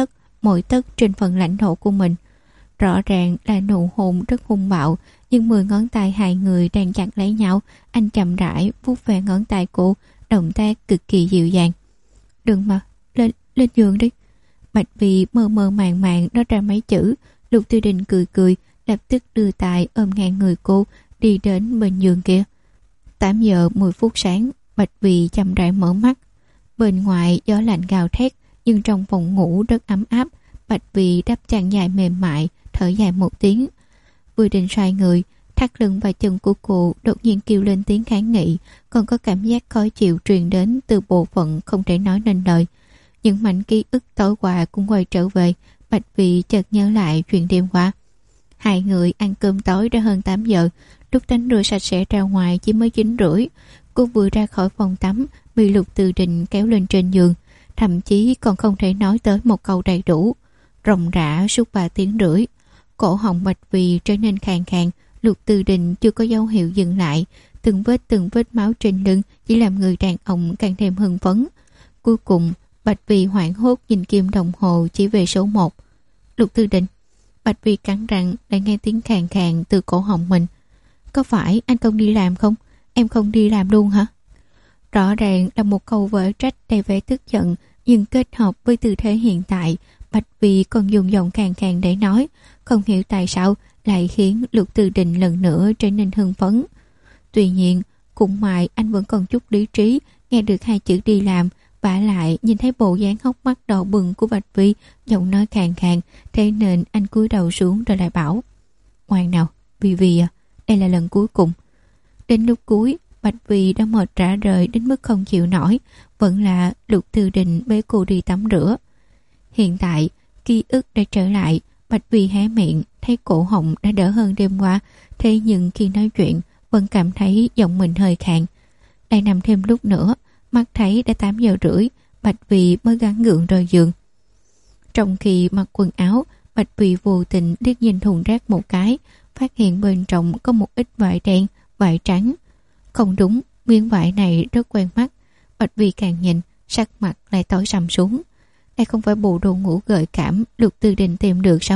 mỗi tấc trên phần lãnh thổ của mình. Rõ ràng là nụ hôn rất hung bạo, nhưng 10 ngón tay hai người đang chặt lấy nhau. Anh chậm rãi vuốt ve ngón tay cô, động tác cực kỳ dịu dàng. Đừng mà, lên giường đi. Bạch Vi mơ mơ màng màng nói ra mấy chữ. Lục Tư Đình cười cười, lập tức đưa tay ôm ngang người cô, đi đến bên giường kia. 8 giờ 10 phút sáng, Bạch Vi chậm rãi mở mắt. Bên ngoài gió lạnh gào thét, nhưng trong phòng ngủ rất ấm áp. Bạch Vi đắp chăn dài mềm mại, thở dài một tiếng. Vừa định xoay người, thắt lưng và chân của cô đột nhiên kêu lên tiếng kháng nghị, còn có cảm giác khó chịu truyền đến từ bộ phận không thể nói nên lời. Những mảnh ký ức tối qua cũng quay trở về. Bạch Vi chợt nhớ lại chuyện đêm qua. Hai người ăn cơm tối đã hơn 8 giờ, lúc tắm rửa sạch sẽ ra ngoài chỉ mới 9:30. Cô vừa ra khỏi phòng tắm, bị Lục Tư Đình kéo lên trên giường, thậm chí còn không thể nói tới một câu đầy đủ. Ròng rã suốt 3 tiếng rưỡi. Cổ họng Bạch Vi trở nên khàn khàn. Lục Tư Đình chưa có dấu hiệu dừng lại, từng vết máu trên lưng chỉ làm người đàn ông càng thêm hưng phấn. Cuối cùng Bạch Vi hoảng hốt nhìn kim đồng hồ chỉ về số 1. Lục Tư Đình. Bạch Vi cắn răng lại nghe tiếng khàn khàn từ cổ họng mình. Có phải anh không đi làm không? Em không đi làm luôn hả? Rõ ràng là một câu vỡ trách đầy vẻ tức giận, nhưng kết hợp với tư thế hiện tại, Bạch Vi còn dùng giọng khàn khàn để nói, không hiểu tại sao lại khiến Lục Tư Đình lần nữa trở nên hưng phấn. Tuy nhiên, cũng may anh vẫn còn chút lý trí, nghe được hai chữ đi làm, vả lại nhìn thấy bộ dáng hốc mắt đỏ bừng của Bạch Vi, giọng nói khàn khàn, thế nên anh cúi đầu xuống rồi lại bảo: ngoan nào, Vi à, đây là lần cuối cùng. Đến lúc cuối, Bạch Vi đã mệt rã rời đến mức không chịu nổi, vẫn là Lục Tư Đình bế cô đi tắm rửa. Hiện tại, ký ức đã trở lại. Bạch Vi hé miệng, thấy cổ họng đã đỡ hơn đêm qua, thế nhưng khi nói chuyện vẫn cảm thấy giọng mình hơi khàn. Lại nằm thêm lúc nữa, mắt thấy đã 8 giờ rưỡi, Bạch Vi mới gắng gượng rời giường. Trong khi mặc quần áo, Bạch Vi vô tình liếc nhìn thùng rác một cái, phát hiện bên trong có một ít vải đen, vải trắng. Không đúng, miếng vải này rất quen mắt. Bạch Vi càng nhìn, sắc mặt lại tối sầm xuống. Đây không phải bộ đồ ngủ gợi cảm Lục Tư Đình tìm được sao?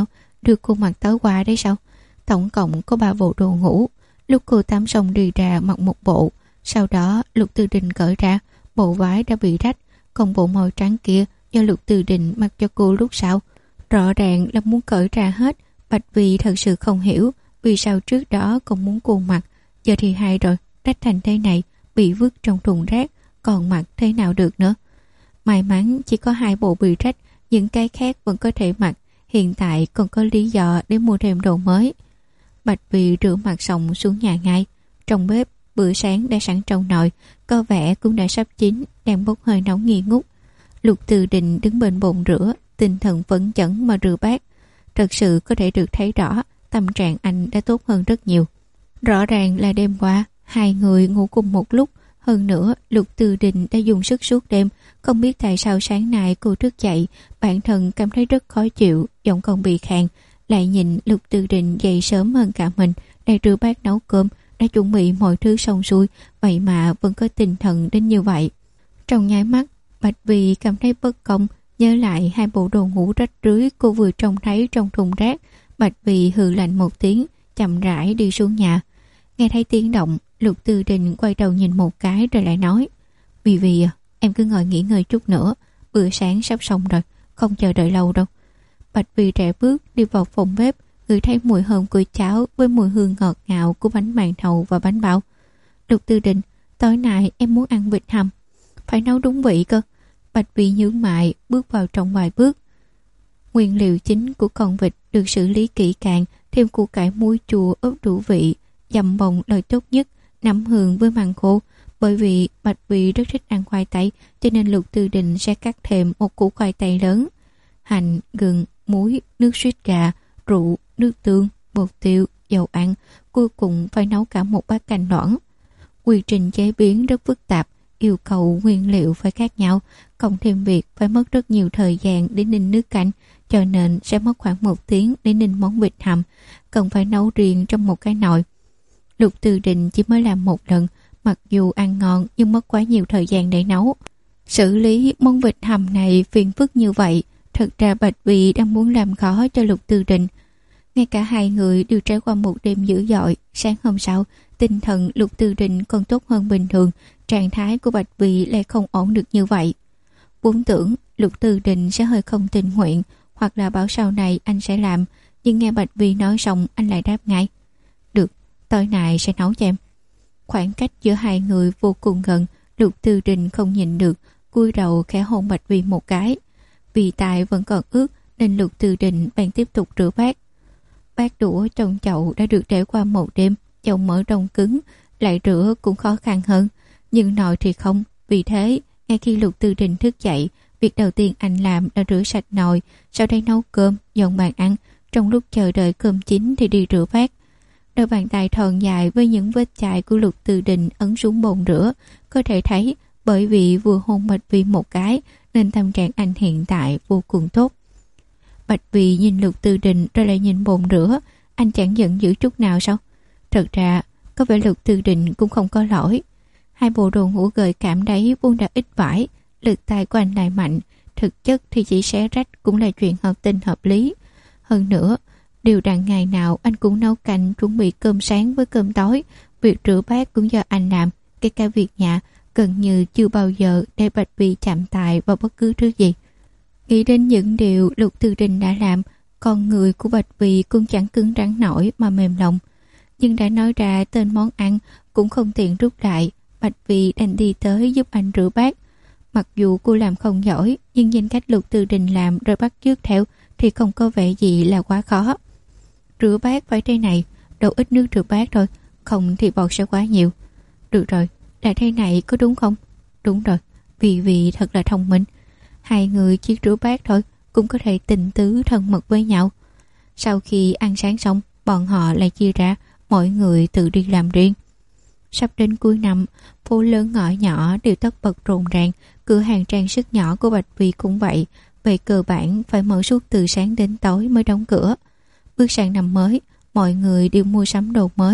đưa cô mặc tối qua đấy sao? Tổng cộng có 3 bộ đồ ngủ. Lúc cô tắm xong đi ra mặc một bộ. Sau đó Lục Tư Đình cởi ra, bộ vải đã bị rách. Còn bộ màu trắng kia do Lục Tư Đình mặc cho cô lúc sau. Rõ ràng là muốn cởi ra hết. Bạch Vì thật sự không hiểu vì sao trước đó còn muốn cô mặc. Giờ thì hay rồi, rách thành thế này, bị vứt trong thùng rác, còn mặc thế nào được nữa. May mắn chỉ có 2 bộ bị rách, những cái khác vẫn có thể mặc. Hiện tại còn có lý do để mua thêm đồ mới. Bạch Vì rửa mặt xong xuống nhà ngay. Trong bếp, bữa sáng đã sẵn trong nồi, có vẻ cũng đã sắp chín, đang bốc hơi nóng nghi ngút. Lục Tư Đình đứng bên bồn rửa, tinh thần phấn chấn mà rửa bát. Thật sự có thể được thấy rõ, tâm trạng anh đã tốt hơn rất nhiều. Rõ ràng là đêm qua, 2 người ngủ cùng một lúc. Hơn nữa, Lục Tư Đình đã dùng sức suốt đêm. Không biết tại sao sáng nay cô thức dậy, bản thân cảm thấy rất khó chịu, giọng còn bị khàn. Lại nhìn Lục Tư Đình dậy sớm hơn cả mình, đang rửa bát nấu cơm, đã chuẩn bị mọi thứ xong xuôi, vậy mà vẫn có tinh thần đến như vậy. Trong nháy mắt, Bạch Vì cảm thấy bất công, nhớ lại 2 bộ đồ ngủ rách rưới cô vừa trông thấy trong thùng rác. Bạch Vì hừ lạnh một tiếng, chậm rãi đi xuống nhà. Nghe thấy tiếng động, Lục Tư Đình quay đầu nhìn một cái rồi lại nói: Vì à, em cứ ngồi nghỉ ngơi chút nữa, bữa sáng sắp xong rồi, không chờ đợi lâu đâu. Bạch Vì rẽ bước đi vào phòng bếp, ngửi thấy mùi hương của cháo với mùi hương ngọt ngào của bánh màn thầu và bánh bao. Lục Tư Đình, tối nay em muốn ăn vịt hầm, phải nấu đúng vị cơ. Bạch Vì nhướng mày bước vào trong vài bước. Nguyên liệu chính của con vịt được xử lý kỹ càng, thêm củ cải muối chua ướp đủ vị, dầm bồng lời tốt nhất, nấm hương với măng khô. Bởi vì Bạch Vì rất thích ăn khoai tây, cho nên Lục Tư Đình sẽ cắt thêm một củ khoai tây lớn. Hành, gừng, muối, nước sốt gà, rượu, nước tương, bột tiêu, dầu ăn, cuối cùng phải nấu cả một bát canh loãng. Quy trình chế biến rất phức tạp, yêu cầu nguyên liệu phải khác nhau, cộng thêm việc phải mất rất nhiều thời gian để ninh nước canh, cho nên sẽ mất khoảng 1 tiếng để ninh món vịt hầm, cần phải nấu riêng trong một cái nồi. Lục Tư Đình chỉ mới làm một lần, mặc dù ăn ngon nhưng mất quá nhiều thời gian để nấu. Xử lý món vịt hầm này phiền phức như vậy, thật ra Bạch Vì đang muốn làm khó cho Lục Tư Đình. Ngay cả 2 người đều trải qua một đêm dữ dội, sáng hôm sau, tinh thần Lục Tư Đình còn tốt hơn bình thường, trạng thái của Bạch Vì lại không ổn được như vậy. Vốn tưởng Lục Tư Đình sẽ hơi không tình nguyện, hoặc là bảo sau này anh sẽ làm, nhưng nghe Bạch Vì nói xong anh lại đáp ngay: Được, tối nay sẽ nấu cho em. Khoảng cách giữa 2 người vô cùng gần, Lục Tư Đình không nhịn được, cúi đầu khẽ hôn Bạch Vì một cái. Vì tài vẫn còn ướt nên Lục Tư Đình bèn tiếp tục rửa bát. Bát đũa trong chậu đã được để qua một đêm, dầu mỡ đông cứng, lại rửa cũng khó khăn hơn, nhưng nồi thì không. Vì thế, ngay khi Lục Tư Đình thức dậy, việc đầu tiên anh làm là rửa sạch nồi, sau đây nấu cơm, dọn bàn ăn. Trong lúc chờ đợi cơm chín thì đi rửa bát. Đôi bàn tay thon dài với những vết chai của Lục Tư Đình ấn xuống bồn rửa, có thể thấy bởi vì vừa hôn Bạch Vì một cái nên tâm trạng anh hiện tại vô cùng tốt. Bạch Vì nhìn Lục Tư Đình rồi lại nhìn bồn rửa, anh chẳng giận dữ chút nào sao? Thật ra có vẻ Lục Tư Đình cũng không có lỗi. 2 bộ đồ ngủ gợi cảm đấy vốn đã ít vải, lực tay của anh lại mạnh, thực chất thì chỉ xé rách cũng là chuyện hợp tình hợp lý. Hơn nữa, điều đặn ngày nào anh cũng nấu canh chuẩn bị cơm sáng với cơm tối, việc rửa bát cũng do anh làm, kể cả việc nhà gần như chưa bao giờ để Bạch Vì chạm tay vào bất cứ thứ gì. Nghĩ đến những điều Lục Tư Đình đã làm, con người của Bạch Vì cũng chẳng cứng rắn nổi mà mềm lòng. Nhưng đã nói ra tên món ăn cũng không tiện rút lại, Bạch Vì đành đi tới giúp anh rửa bát. Mặc dù cô làm không giỏi, nhưng nhìn cách Lục Tư Đình làm rồi bắt chước theo thì không có vẻ gì là quá khó. Rửa bát phải thế này, đổ ít nước rửa bát thôi, không thì bọt sẽ quá nhiều. Được rồi, là thế này có đúng không? Đúng rồi, vì thật là thông minh. 2 người chỉ rửa bát thôi cũng có thể tình tứ thân mật với nhau. Sau khi ăn sáng xong, bọn họ lại chia ra, mỗi người tự đi làm riêng. Sắp đến cuối năm, phố lớn ngõ nhỏ đều tất bật rộn ràng, cửa hàng trang sức nhỏ của Bạch Vì cũng vậy, về cơ bản phải mở suốt từ sáng đến tối mới đóng cửa. Bước sang năm mới, mọi người đều mua sắm đồ mới,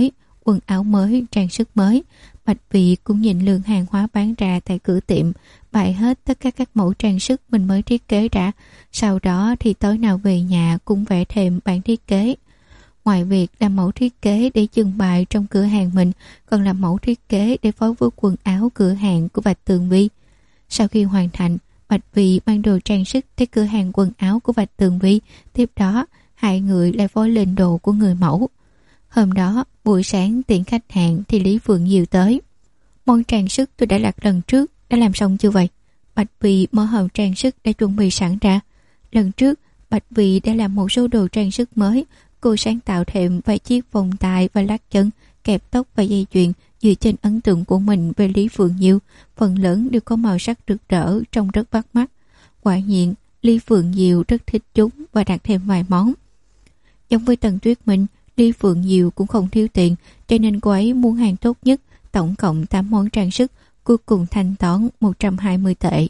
quần áo mới, trang sức mới. Bạch Vy cũng nhìn lượng hàng hóa bán ra tại cửa tiệm, bày hết tất cả các mẫu trang sức mình mới thiết kế ra. Sau đó thì tối nào về nhà cũng vẽ thêm bản thiết kế. Ngoài việc làm mẫu thiết kế để trưng bày trong cửa hàng mình, còn làm mẫu thiết kế để phối với quần áo cửa hàng của Bạch Tường Vi. Sau khi hoàn thành, Bạch Vy mang đồ trang sức tới cửa hàng quần áo của Bạch Tường Vi. Tiếp đó, hai người lại phối lên đồ của người mẫu. Hôm đó, buổi sáng tiễn khách hàng thì Lý Phượng Diệu tới. Món trang sức tôi đã đặt lần trước, đã làm xong chưa vậy? Bạch Vy mở hòm trang sức đã chuẩn bị sẵn ra. Lần trước, Bạch Vy đã làm một số đồ trang sức mới. Cô sáng tạo thêm vài chiếc vòng tai và lát chân, kẹp tóc và dây chuyền dựa trên ấn tượng của mình về Lý Phượng Diệu. Phần lớn đều có màu sắc rực rỡ, trông rất bắt mắt. Quả nhiên, Lý Phượng Diệu rất thích chúng và đặt thêm vài món. Giống với Tần Tuyết Minh, Lý Phượng Diệu cũng không thiếu tiền, cho nên cô ấy muốn hàng tốt nhất. Tổng cộng 8 món trang sức, cuối cùng thanh toán 120 tệ.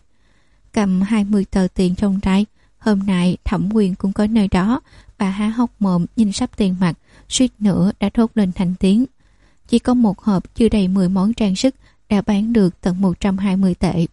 Cầm 20 tờ tiền trong tay. Hôm nay Thẩm Quyền cũng có nơi đó. Bà há hốc mồm nhìn sắp tiền mặt, suýt nữa đã thốt lên thành tiếng. Chỉ có một hộp chưa đầy 10 món trang sức đã bán được tận 120 tệ.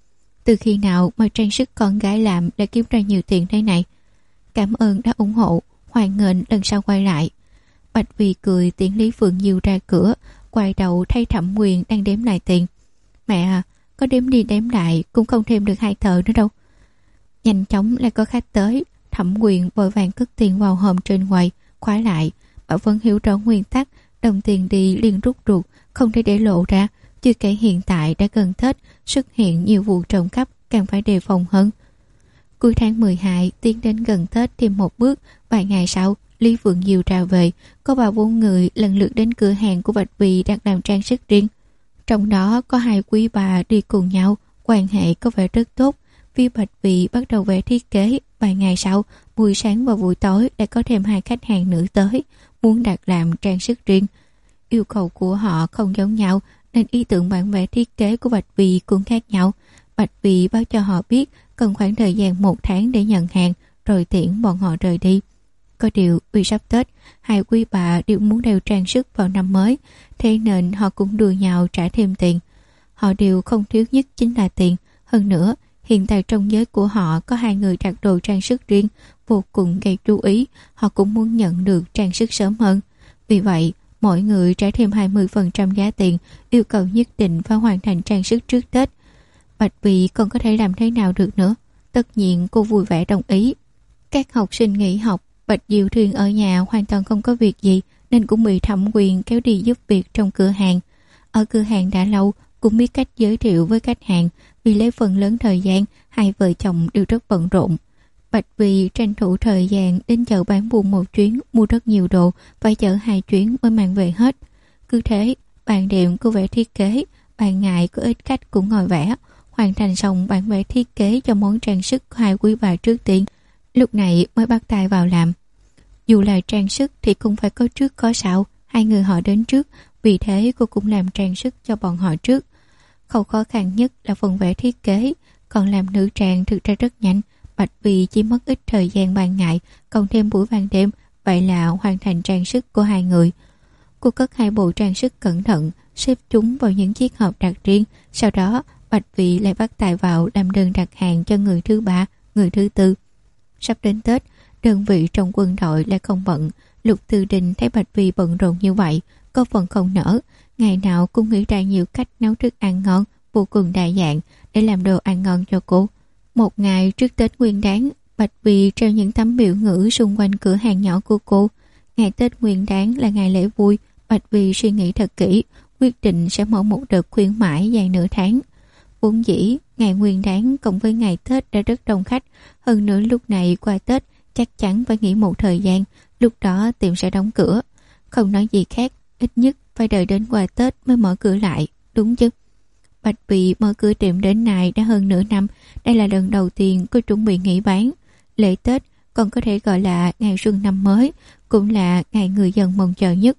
Từ khi nào mà trang sức con gái làm đã kiếm ra nhiều tiền thế này? Cảm ơn đã ủng hộ, hoan nghênh lần sau quay lại. Bạch Vy cười tiễn Lý Phượng Diệu ra cửa, quay đầu thấy Thẩm Quyền đang đếm lại tiền. Mẹ à, có đếm đi đếm lại cũng không thêm được 2 tờ nữa đâu. Nhanh chóng lại có khách tới. Thẩm Quyền vội vàng cất tiền vào hòm trên quầy, khóa lại. Bà vẫn hiểu rõ nguyên tắc, đồng tiền đi liền rút ruột, không thể để lộ ra. Chưa kể hiện tại đã gần Tết, xuất hiện nhiều vụ trộm cắp, càng phải đề phòng hơn. Cuối tháng 12, tiến đến gần Tết thêm một bước. Vài ngày sau, Lý Phượng Diệu ra về, có 3-4 người lần lượt đến cửa hàng của Bạch Vy đặt làm trang sức riêng. Trong đó có 2 quý bà đi cùng nhau, quan hệ có vẻ rất tốt. Vì Bạch Vy bắt đầu vẽ thiết kế. Vài ngày sau, buổi sáng và buổi tối đã có thêm 2 khách hàng nữ tới, muốn đặt làm trang sức riêng. Yêu cầu của họ không giống nhau, nên ý tưởng bản vẽ thiết kế của Bạch Vy cũng khác nhau. Bạch Vy báo cho họ biết cần khoảng thời gian 1 tháng để nhận hàng, rồi tiễn bọn họ rời đi. Có điều vì sắp Tết, 2 quý bà đều muốn đeo trang sức vào năm mới, thế nên họ cũng đùa nhau trả thêm tiền. Họ đều không thiếu nhất chính là tiền. Hơn nữa, hiện tại trong giới của họ có 2 người đặt đồ trang sức riêng, vô cùng gây chú ý. Họ cũng muốn nhận được trang sức sớm hơn. Vì vậy, mỗi người trả thêm 20% giá tiền, yêu cầu nhất định phải hoàn thành trang sức trước Tết. Bạch Vy còn có thể làm thế nào được nữa? Tất nhiên cô vui vẻ đồng ý. Các học sinh nghỉ học, Bạch Diệu Thuyền ở nhà hoàn toàn không có việc gì, nên cũng bị Thẩm Quyền kéo đi giúp việc trong cửa hàng. Ở cửa hàng đã lâu, cũng biết cách giới thiệu với khách hàng. Vì lấy phần lớn thời gian, 2 vợ chồng đều rất bận rộn. Bạch Vy tranh thủ thời gian đến chợ bán buôn một chuyến, mua rất nhiều đồ, phải chở 2 chuyến mới mang về hết. Cứ thế, ban đêm cô vẽ thiết kế, ban ngày có ít khách cũng ngồi vẽ. Hoàn thành xong bản vẽ thiết kế cho món trang sức của 2 quý bà trước tiên, lúc này mới bắt tay vào làm. Dù là trang sức thì cũng phải có trước có sau, 2 người họ đến trước, vì thế cô cũng làm trang sức cho bọn họ trước. Khâu khó khăn nhất là phần vẽ thiết kế, còn làm nữ trang thực ra rất nhanh. Bạch Vy chỉ mất ít thời gian ban ngày, còn thêm buổi ban đêm, vậy là hoàn thành trang sức của 2 người. Cô cất 2 bộ trang sức cẩn thận, xếp chúng vào những chiếc hộp đặt riêng. Sau đó, Bạch Vy lại bắt tay vào làm đơn đặt hàng cho người thứ 3, người thứ 4. Sắp đến Tết, đơn vị trong quân đội lại không bận. Lục Tư Đình thấy Bạch Vy bận rộn như vậy, có phần không nỡ. Ngày nào cũng nghĩ ra nhiều cách nấu thức ăn ngon, vô cùng đa dạng để làm đồ ăn ngon cho cô. Một ngày trước Tết Nguyên Đán, Bạch Vy treo những tấm biểu ngữ xung quanh cửa hàng nhỏ của cô. Ngày Tết Nguyên Đán là ngày lễ vui. Bạch Vy suy nghĩ thật kỹ, quyết định sẽ mở một đợt khuyến mãi dài nửa tháng. Vốn dĩ, ngày Nguyên Đán cộng với ngày Tết đã rất đông khách. Hơn nữa lúc này qua Tết chắc chắn phải nghỉ một thời gian, lúc đó tiệm sẽ đóng cửa. Không nói gì khác, ít nhất phải đợi đến qua Tết mới mở cửa lại, đúng chứ? Bạch Vy mở cửa tiệm đến nay đã hơn nửa năm. Đây là lần đầu tiên cô chuẩn bị nghỉ bán. Lễ Tết còn có thể gọi là ngày xuân năm mới, cũng là ngày người dân mong chờ nhất.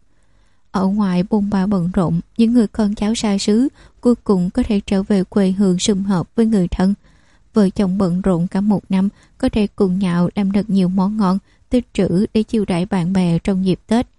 Ở ngoài bôn ba bận rộn, những người con cháu xa xứ cuối cùng có thể trở về quê hương sum họp với người thân. Vợ chồng bận rộn cả một năm, có thể cùng nhau làm được nhiều món ngon, tích trữ để chiêu đãi bạn bè trong dịp Tết.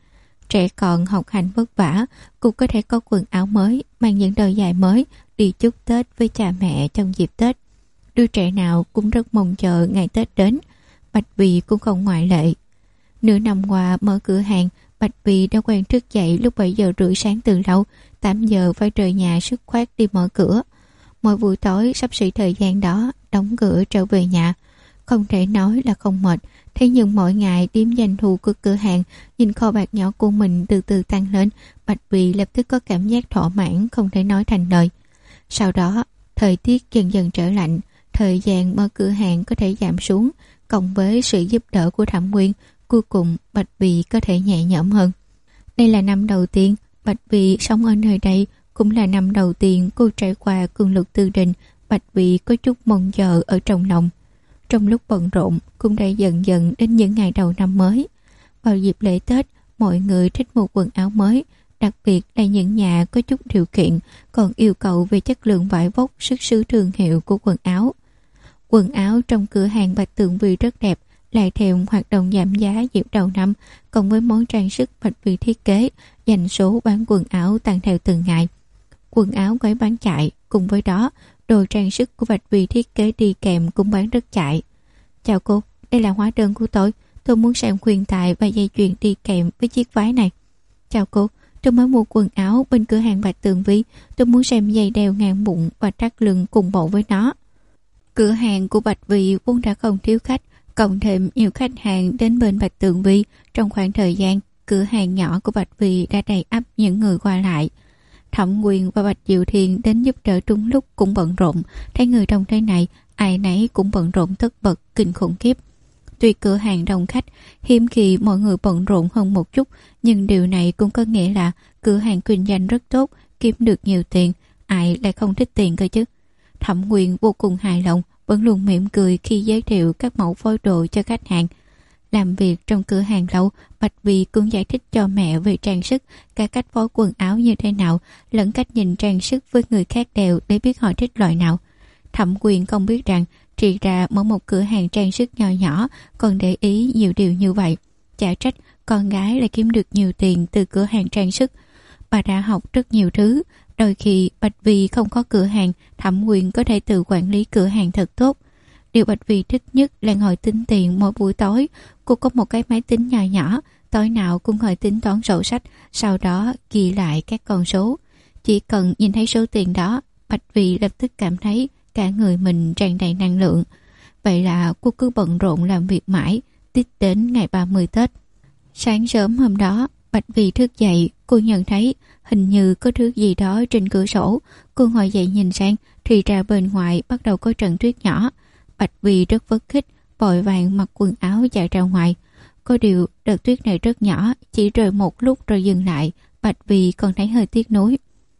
Trẻ còn học hành vất vả cũng có thể có quần áo mới, mang những đôi giày mới, đi chúc Tết với cha mẹ trong dịp Tết. Đứa trẻ nào cũng rất mong chờ ngày Tết đến. Bạch Bì cũng không ngoại lệ. Nửa năm qua mở cửa hàng, Bạch Bì đã quen thức dậy lúc 7 giờ rưỡi sáng từ lâu, 8 giờ phải rời nhà sức khoát đi mở cửa. Mỗi buổi tối sắp xỉ thời gian đó, đóng cửa trở về nhà. Không thể nói là không mệt, thế nhưng mỗi ngày đếm doanh thu của cửa hàng, nhìn kho bạc nhỏ của mình từ từ tăng lên, Bạch Bì lập tức có cảm giác thỏa mãn không thể nói thành lời. Sau đó, thời tiết dần dần trở lạnh, thời gian mở cửa hàng có thể giảm xuống, cộng với sự giúp đỡ của Thẩm Nguyên, cuối cùng Bạch Bì có thể nhẹ nhõm hơn. Đây là năm đầu tiên Bạch Bì sống ở nơi đây, cũng là năm đầu tiên cô trải qua cường lực tư đình. Bạch Bì có chút mong chờ ở trong lòng. Trong lúc bận rộn cũng đã dần dần đến những ngày đầu năm mới. Vào dịp lễ Tết, mọi người thích mua quần áo mới, đặc biệt là những nhà có chút điều kiện còn yêu cầu về chất lượng vải vóc, xuất xứ thương hiệu của quần áo. Quần áo trong cửa hàng Bạch Tường Vi rất đẹp, lại thêm hoạt động giảm giá dịp đầu năm, cộng với món trang sức Bạch Bì thiết kế, doanh số bán quần áo tăng theo từng ngày. Quần áo gói bán chạy, cùng với đó, đồ trang sức của Bạch Bì thiết kế đi kèm cũng bán rất chạy. Chào cô, đây là hóa đơn của tôi muốn xem khuyên tài và dây chuyền đi kèm với chiếc váy này. Chào cô, tôi mới mua quần áo bên cửa hàng Bạch Tường Vi, tôi muốn xem dây đeo ngang bụng và thắt lưng cùng bộ với nó. Cửa hàng của Bạch Bì vốn đã không thiếu khách, cộng thêm nhiều khách hàng đến bên Bạch Tường Vi. Trong khoảng thời gian, cửa hàng nhỏ của Bạch Bì đã đầy ắp những người qua lại. Thẩm Nguyên và Bạch Diệu Thiền đến giúp đỡ đúng lúc cũng bận rộn. Thấy người đông thế này, ai nấy cũng bận rộn tất bật, kinh khủng khiếp. Tuy cửa hàng đông khách, hiếm khi mọi người bận rộn hơn một chút, nhưng điều này cũng có nghĩa là cửa hàng kinh doanh rất tốt, kiếm được nhiều tiền, ai lại không thích tiền cơ chứ. Thẩm Nguyên vô cùng hài lòng, vẫn luôn mỉm cười khi giới thiệu các mẫu phối đồ cho khách hàng. Làm việc trong cửa hàng lâu, Bạch Bì cũng giải thích cho mẹ về trang sức, cả cách phối quần áo như thế nào, lẫn cách nhìn trang sức với người khác đều để biết họ thích loại nào. Thẩm Quyền không biết rằng trị ra mở một cửa hàng trang sức nhỏ nhỏ còn để ý nhiều điều như vậy. Chả trách con gái lại kiếm được nhiều tiền từ cửa hàng trang sức. Bà đã học rất nhiều thứ. Đôi khi Bạch Bì không có cửa hàng, Thẩm Quyền có thể tự quản lý cửa hàng thật tốt. Điều Bạch Bì thích nhất là ngồi tính tiền mỗi buổi tối. Cô có một cái máy tính nhỏ nhỏ, tối nào cũng ngồi tính toán sổ sách, sau đó ghi lại các con số. Chỉ cần nhìn thấy số tiền đó, Bạch Bì lập tức cảm thấy cả người mình tràn đầy năng lượng. Vậy là cô cứ bận rộn làm việc mãi, tít đến ngày 30 Tết. Sáng sớm hôm đó, Bạch Bì thức dậy, cô nhận thấy hình như có thứ gì đó trên cửa sổ. Cô ngồi dậy nhìn sang, thì ra bên ngoài bắt đầu có trận tuyết nhỏ. Bạch Bì rất phấn khích, vội vàng mặc quần áo chạy ra ngoài. Có điều đợt tuyết này rất nhỏ, chỉ rơi một lúc rồi dừng lại. Bạch Bì còn thấy hơi tiếc nuối.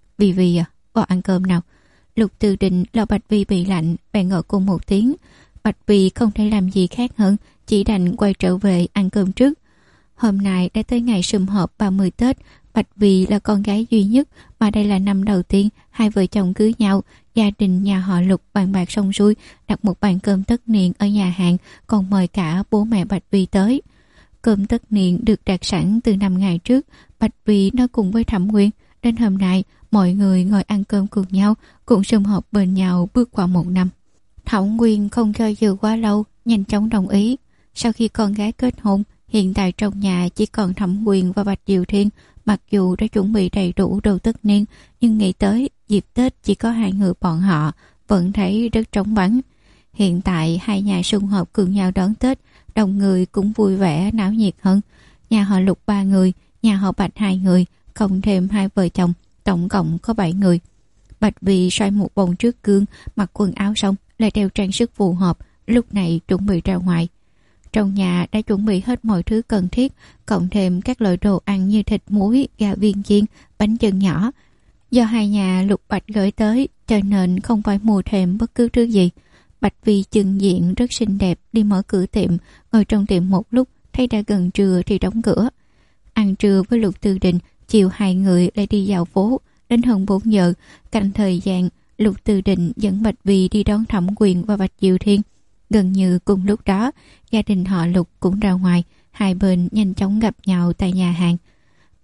Bì à, vào ăn cơm nào. Lục Từ Định lo Bạch Bì bị lạnh, bèn gọi cô một tiếng. Bạch Bì không thể làm gì khác hơn, chỉ đành quay trở về ăn cơm trước. Hôm nay đã tới ngày sum họp 30 Tết. Bạch Bì là con gái duy nhất, mà đây là năm đầu tiên hai vợ chồng cưới nhau. Gia đình nhà họ Lục bàn bạc xong xuôi, đặt một bàn cơm tất niên ở nhà hàng, còn mời cả bố mẹ Bạch Bì tới. Cơm tất niên được đặt sẵn từ 5 ngày trước. Bạch Bì nói cùng với Thẩm Nguyên, đến hôm nay mọi người ngồi ăn cơm cùng nhau, cũng sum họp bên nhau bước qua 1 năm. Thẩm Nguyên không cho dự quá lâu, nhanh chóng đồng ý. Sau khi con gái kết hôn, hiện tại trong nhà chỉ còn Thẩm Nguyên và Bạch Diệu Thiên. Mặc dù đã chuẩn bị đầy đủ đồ tất niên, nhưng nghĩ tới dịp Tết chỉ có hai người bọn họ, vẫn thấy rất trống vắng. Hiện tại hai nhà sum họp cùng nhau đón Tết, đồng người cũng vui vẻ náo nhiệt hơn. Nhà họ Lục 3 người, nhà họ Bạch 2 người, cộng thêm hai vợ chồng, tổng cộng có 7 người. Bạch Bì xoay một vòng trước gương, mặc quần áo xong, lại đeo trang sức phù hợp, lúc này chuẩn bị ra ngoài. Trong nhà đã chuẩn bị hết mọi thứ cần thiết, cộng thêm các loại đồ ăn như thịt muối, gà viên chiên, bánh chưng nhỏ. Do hai nhà Lục Bạch gửi tới, cho nên không phải mua thêm bất cứ thứ gì. Bạch Bì chừng diện rất xinh đẹp, đi mở cửa tiệm, ngồi trong tiệm một lúc, thấy đã gần trưa thì đóng cửa. Ăn trưa với Lục Từ Định, chiều hai người lại đi dạo phố. Đến hơn 4 giờ, cạnh thời gian, Lục Từ Định dẫn Bạch Bì đi đón Thẩm Quyền và Bạch Diệu Thiên. Gần như cùng lúc đó, gia đình họ Lục cũng ra ngoài, hai bên nhanh chóng gặp nhau tại nhà hàng.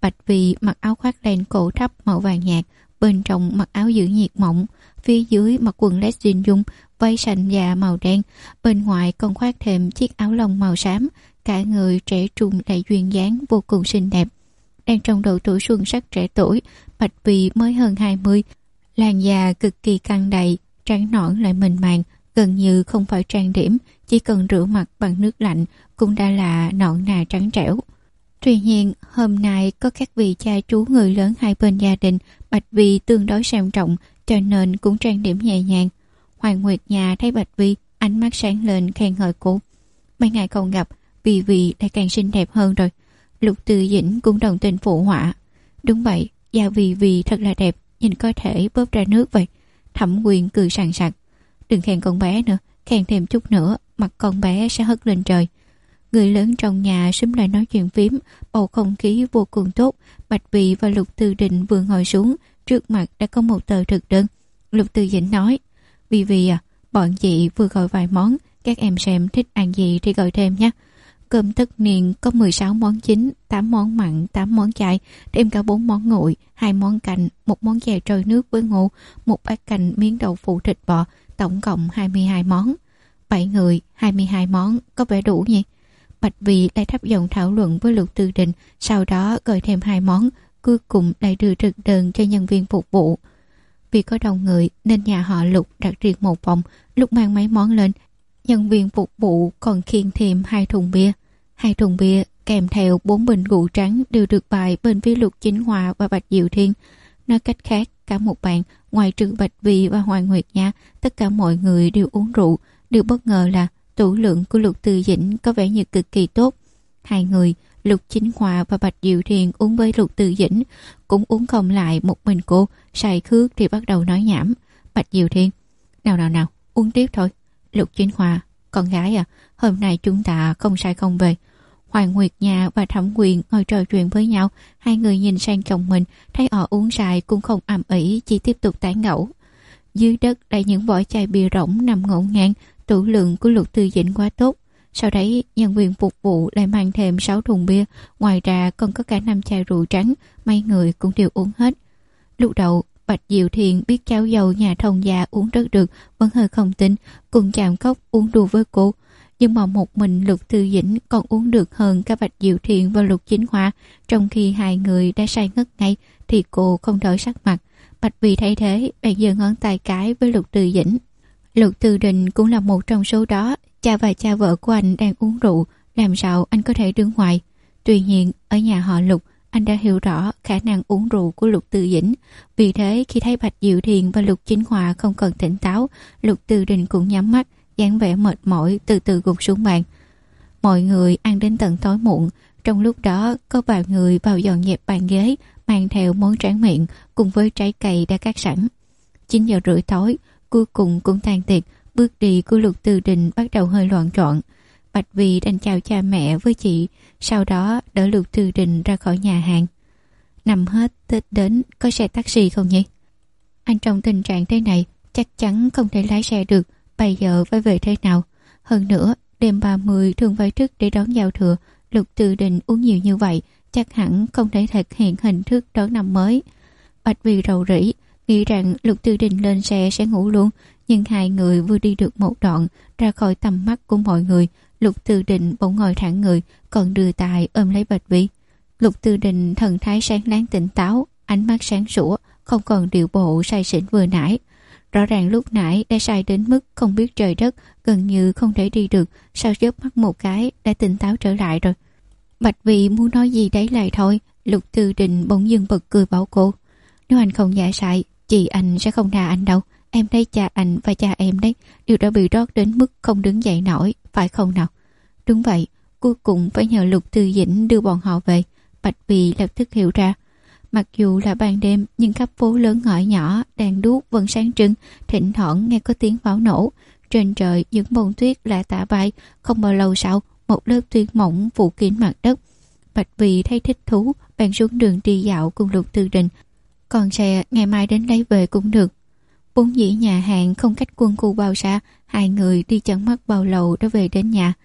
Bạch Vì mặc áo khoác len cổ thấp màu vàng nhạt, bên trong mặc áo giữ nhiệt mỏng, phía dưới mặc quần led jean dung, váy xanh da màu đen, bên ngoài còn khoác thêm chiếc áo lông màu xám. Cả người trẻ trung lại duyên dáng vô cùng xinh đẹp. Đang trong độ tuổi xuân sắc trẻ tuổi, Bạch Vì mới hơn 20, làn da cực kỳ căng đầy, trắng nõn lại mịn màng, gần như không phải trang điểm, chỉ cần rửa mặt bằng nước lạnh cũng đã là nõn nà trắng trẻo. Tuy nhiên, hôm nay có các vị cha chú người lớn hai bên gia đình, Bạch Vì tương đối sang trọng, cho nên cũng trang điểm nhẹ nhàng. Hoàng Nguyệt Nha thấy Bạch Vi, ánh mắt sáng lên khen ngợi cô. Mấy ngày không gặp, Vì đã càng xinh đẹp hơn rồi. Lục Từ Dĩnh cũng đồng tình phụ họa. Đúng vậy, da Vì thật là đẹp, nhìn có thể bóp ra nước vậy. Thẩm Quyền cười sảng sặc. Đừng khen con bé nữa, khen thêm chút nữa, mặt con bé sẽ hất lên trời. Người lớn trong nhà xúm lại nói chuyện phím, bầu không khí vô cùng tốt. Bạch Vi và Lục Từ Định vừa ngồi xuống, trước mặt đã có một tờ thực đơn. Lục Từ Dĩnh nói, Vì à, bọn chị vừa gọi vài món, các em xem thích ăn gì thì gọi thêm nhé. Cơm tất niên có 16 món chính, 8 món mặn, 8 món chay, thêm cả 4 món nguội, 2 món canh, 1 món chè trôi nước với ngô, 1 bát canh miếng đậu phụ thịt bò, tổng cộng 22 món. 7 người, 22 món, có vẻ đủ nhỉ? Bạch Vi lại thấp giọng thảo luận với Lục Từ Định, sau đó gọi thêm 2 món, cuối cùng lại đưa thực đơn cho nhân viên phục vụ. Vì có đông người nên nhà họ Lục đặt riêng một phòng. Lúc mang mấy món lên, nhân viên phục vụ còn khiêng thêm 2 thùng bia. 2 thùng bia kèm theo 4 bình rượu trắng đều được bày bên phía Lục Chính Hòa và Bạch Diệu Thiên. Nói cách khác, cả một bàn, ngoài trừ Bạch Vi và Hoàng Nguyệt Nha, tất cả mọi người đều uống rượu. Điều bất ngờ là tủ lượng của Lục Từ Dĩnh có vẻ như cực kỳ tốt. 2 người, Lục Chính Hòa và Bạch Diệu Thiên uống với Lục Từ Dĩnh, cũng uống không lại một mình cô. Say khước thì bắt đầu nói nhảm. Bạch Diệu Thiên, nào, uống tiếp thôi. Lục Chính Hòa, con gái à, hôm nay chúng ta không say không về. Hoàng Nguyệt Nha và Thẩm Quyền ngồi trò chuyện với nhau. 2 người nhìn sang chồng mình, thấy họ uống say cũng không ầm ĩ, chỉ tiếp tục tán gẫu. Dưới đất là những vỏ chai bia rỗng nằm ngổn ngang. Tủ lượng của Lục Từ Dĩnh quá tốt. Sau đấy, nhân viên phục vụ lại mang thêm 6 thùng bia, ngoài ra còn có cả 5 chai rượu trắng, mấy người cũng đều uống hết. Lúc đầu, Bạch Diệu Thiên biết cháu dâu nhà thông gia uống rất được, vẫn hơi không tin, cùng chạm cốc uống đùa với cô. Nhưng mà một mình Lục Từ Dĩnh còn uống được hơn cả Bạch Diệu Thiên và Lục Chính Hòa, trong khi 2 người đã say ngất ngay, thì cô không đổi sắc mặt. Bạch Vi thấy thế, bèn giơ ngón tay cái với Lục Từ Dĩnh. Lục Từ Định cũng là một trong số đó. Cha và cha vợ của anh đang uống rượu, làm sao anh có thể đứng ngoài? Tuy nhiên, ở nhà họ Lục, anh đã hiểu rõ khả năng uống rượu của Lục Từ Dĩnh. Vì thế, khi thấy Bạch Diệu Thiền và Lục Chính Hòa không còn tỉnh táo, Lục Từ Định cũng nhắm mắt, dáng vẻ mệt mỏi từ từ gục xuống bàn. Mọi người ăn đến tận tối muộn. Trong lúc đó, có vài người vào dọn dẹp bàn ghế, mang theo món tráng miệng cùng với trái cây đã cắt sẵn. 9 giờ rưỡi tối, cuối cùng cũng tan tiệc. Bước đi của Lục Từ Định bắt đầu hơi loạn trọn. Bạch Vi đành chào cha mẹ với chị, sau đó đỡ Lục Từ Định ra khỏi nhà hàng. Năm hết Tết đến, có xe taxi không nhỉ? Anh trong tình trạng thế này chắc chắn không thể lái xe được, bây giờ phải về thế nào? Hơn nữa, đêm 30 thường phải thức để đón giao thừa. Lục Từ Định uống nhiều như vậy, chắc hẳn không thể thực hiện hình thức đón năm mới. Bạch Vi rầu rĩ, nghĩ rằng Lục Từ Định lên xe sẽ ngủ luôn. Nhưng 2 người vừa đi được một đoạn ra khỏi tầm mắt của mọi người, Lục Từ Định bỗng ngồi thẳng người, còn đưa tay ôm lấy Bạch Vi. Lục Từ Định thần thái sáng láng tỉnh táo, ánh mắt sáng sủa, không còn điệu bộ say xỉn vừa nãy. Rõ ràng lúc nãy đã say đến mức không biết trời đất, gần như không thể đi được, sau chớp mắt một cái đã tỉnh táo trở lại rồi. Bạch Vi muốn nói gì đấy lại thôi. Lục Từ Định bỗng dưng bật cười bảo cô, nếu anh không giả sại, chị anh sẽ không đà anh đâu. Em thấy cha anh và cha em đấy đều đã bị rót đến mức không đứng dậy nổi, phải không nào? Đúng vậy, cuối cùng phải nhờ Lục Từ Dĩnh đưa bọn họ về. Bạch Vi lập tức hiểu ra. Mặc dù là ban đêm, nhưng khắp phố lớn ngõ nhỏ đèn đuốc vẫn sáng trưng, thỉnh thoảng nghe có tiếng pháo nổ. Trên trời những bông tuyết lạ tả bay. Không bao lâu sau, một lớp tuyết mỏng phủ kín mặt đất. Bạch Vi thấy thích thú, bèn xuống đường đi dạo cùng Lục Từ Định. Còn xe ngày mai đến lấy về cũng được. Vốn dĩ nhà hàng không cách quân khu bao xa, 2 người đi chân mắt bao lâu đã về đến nhà.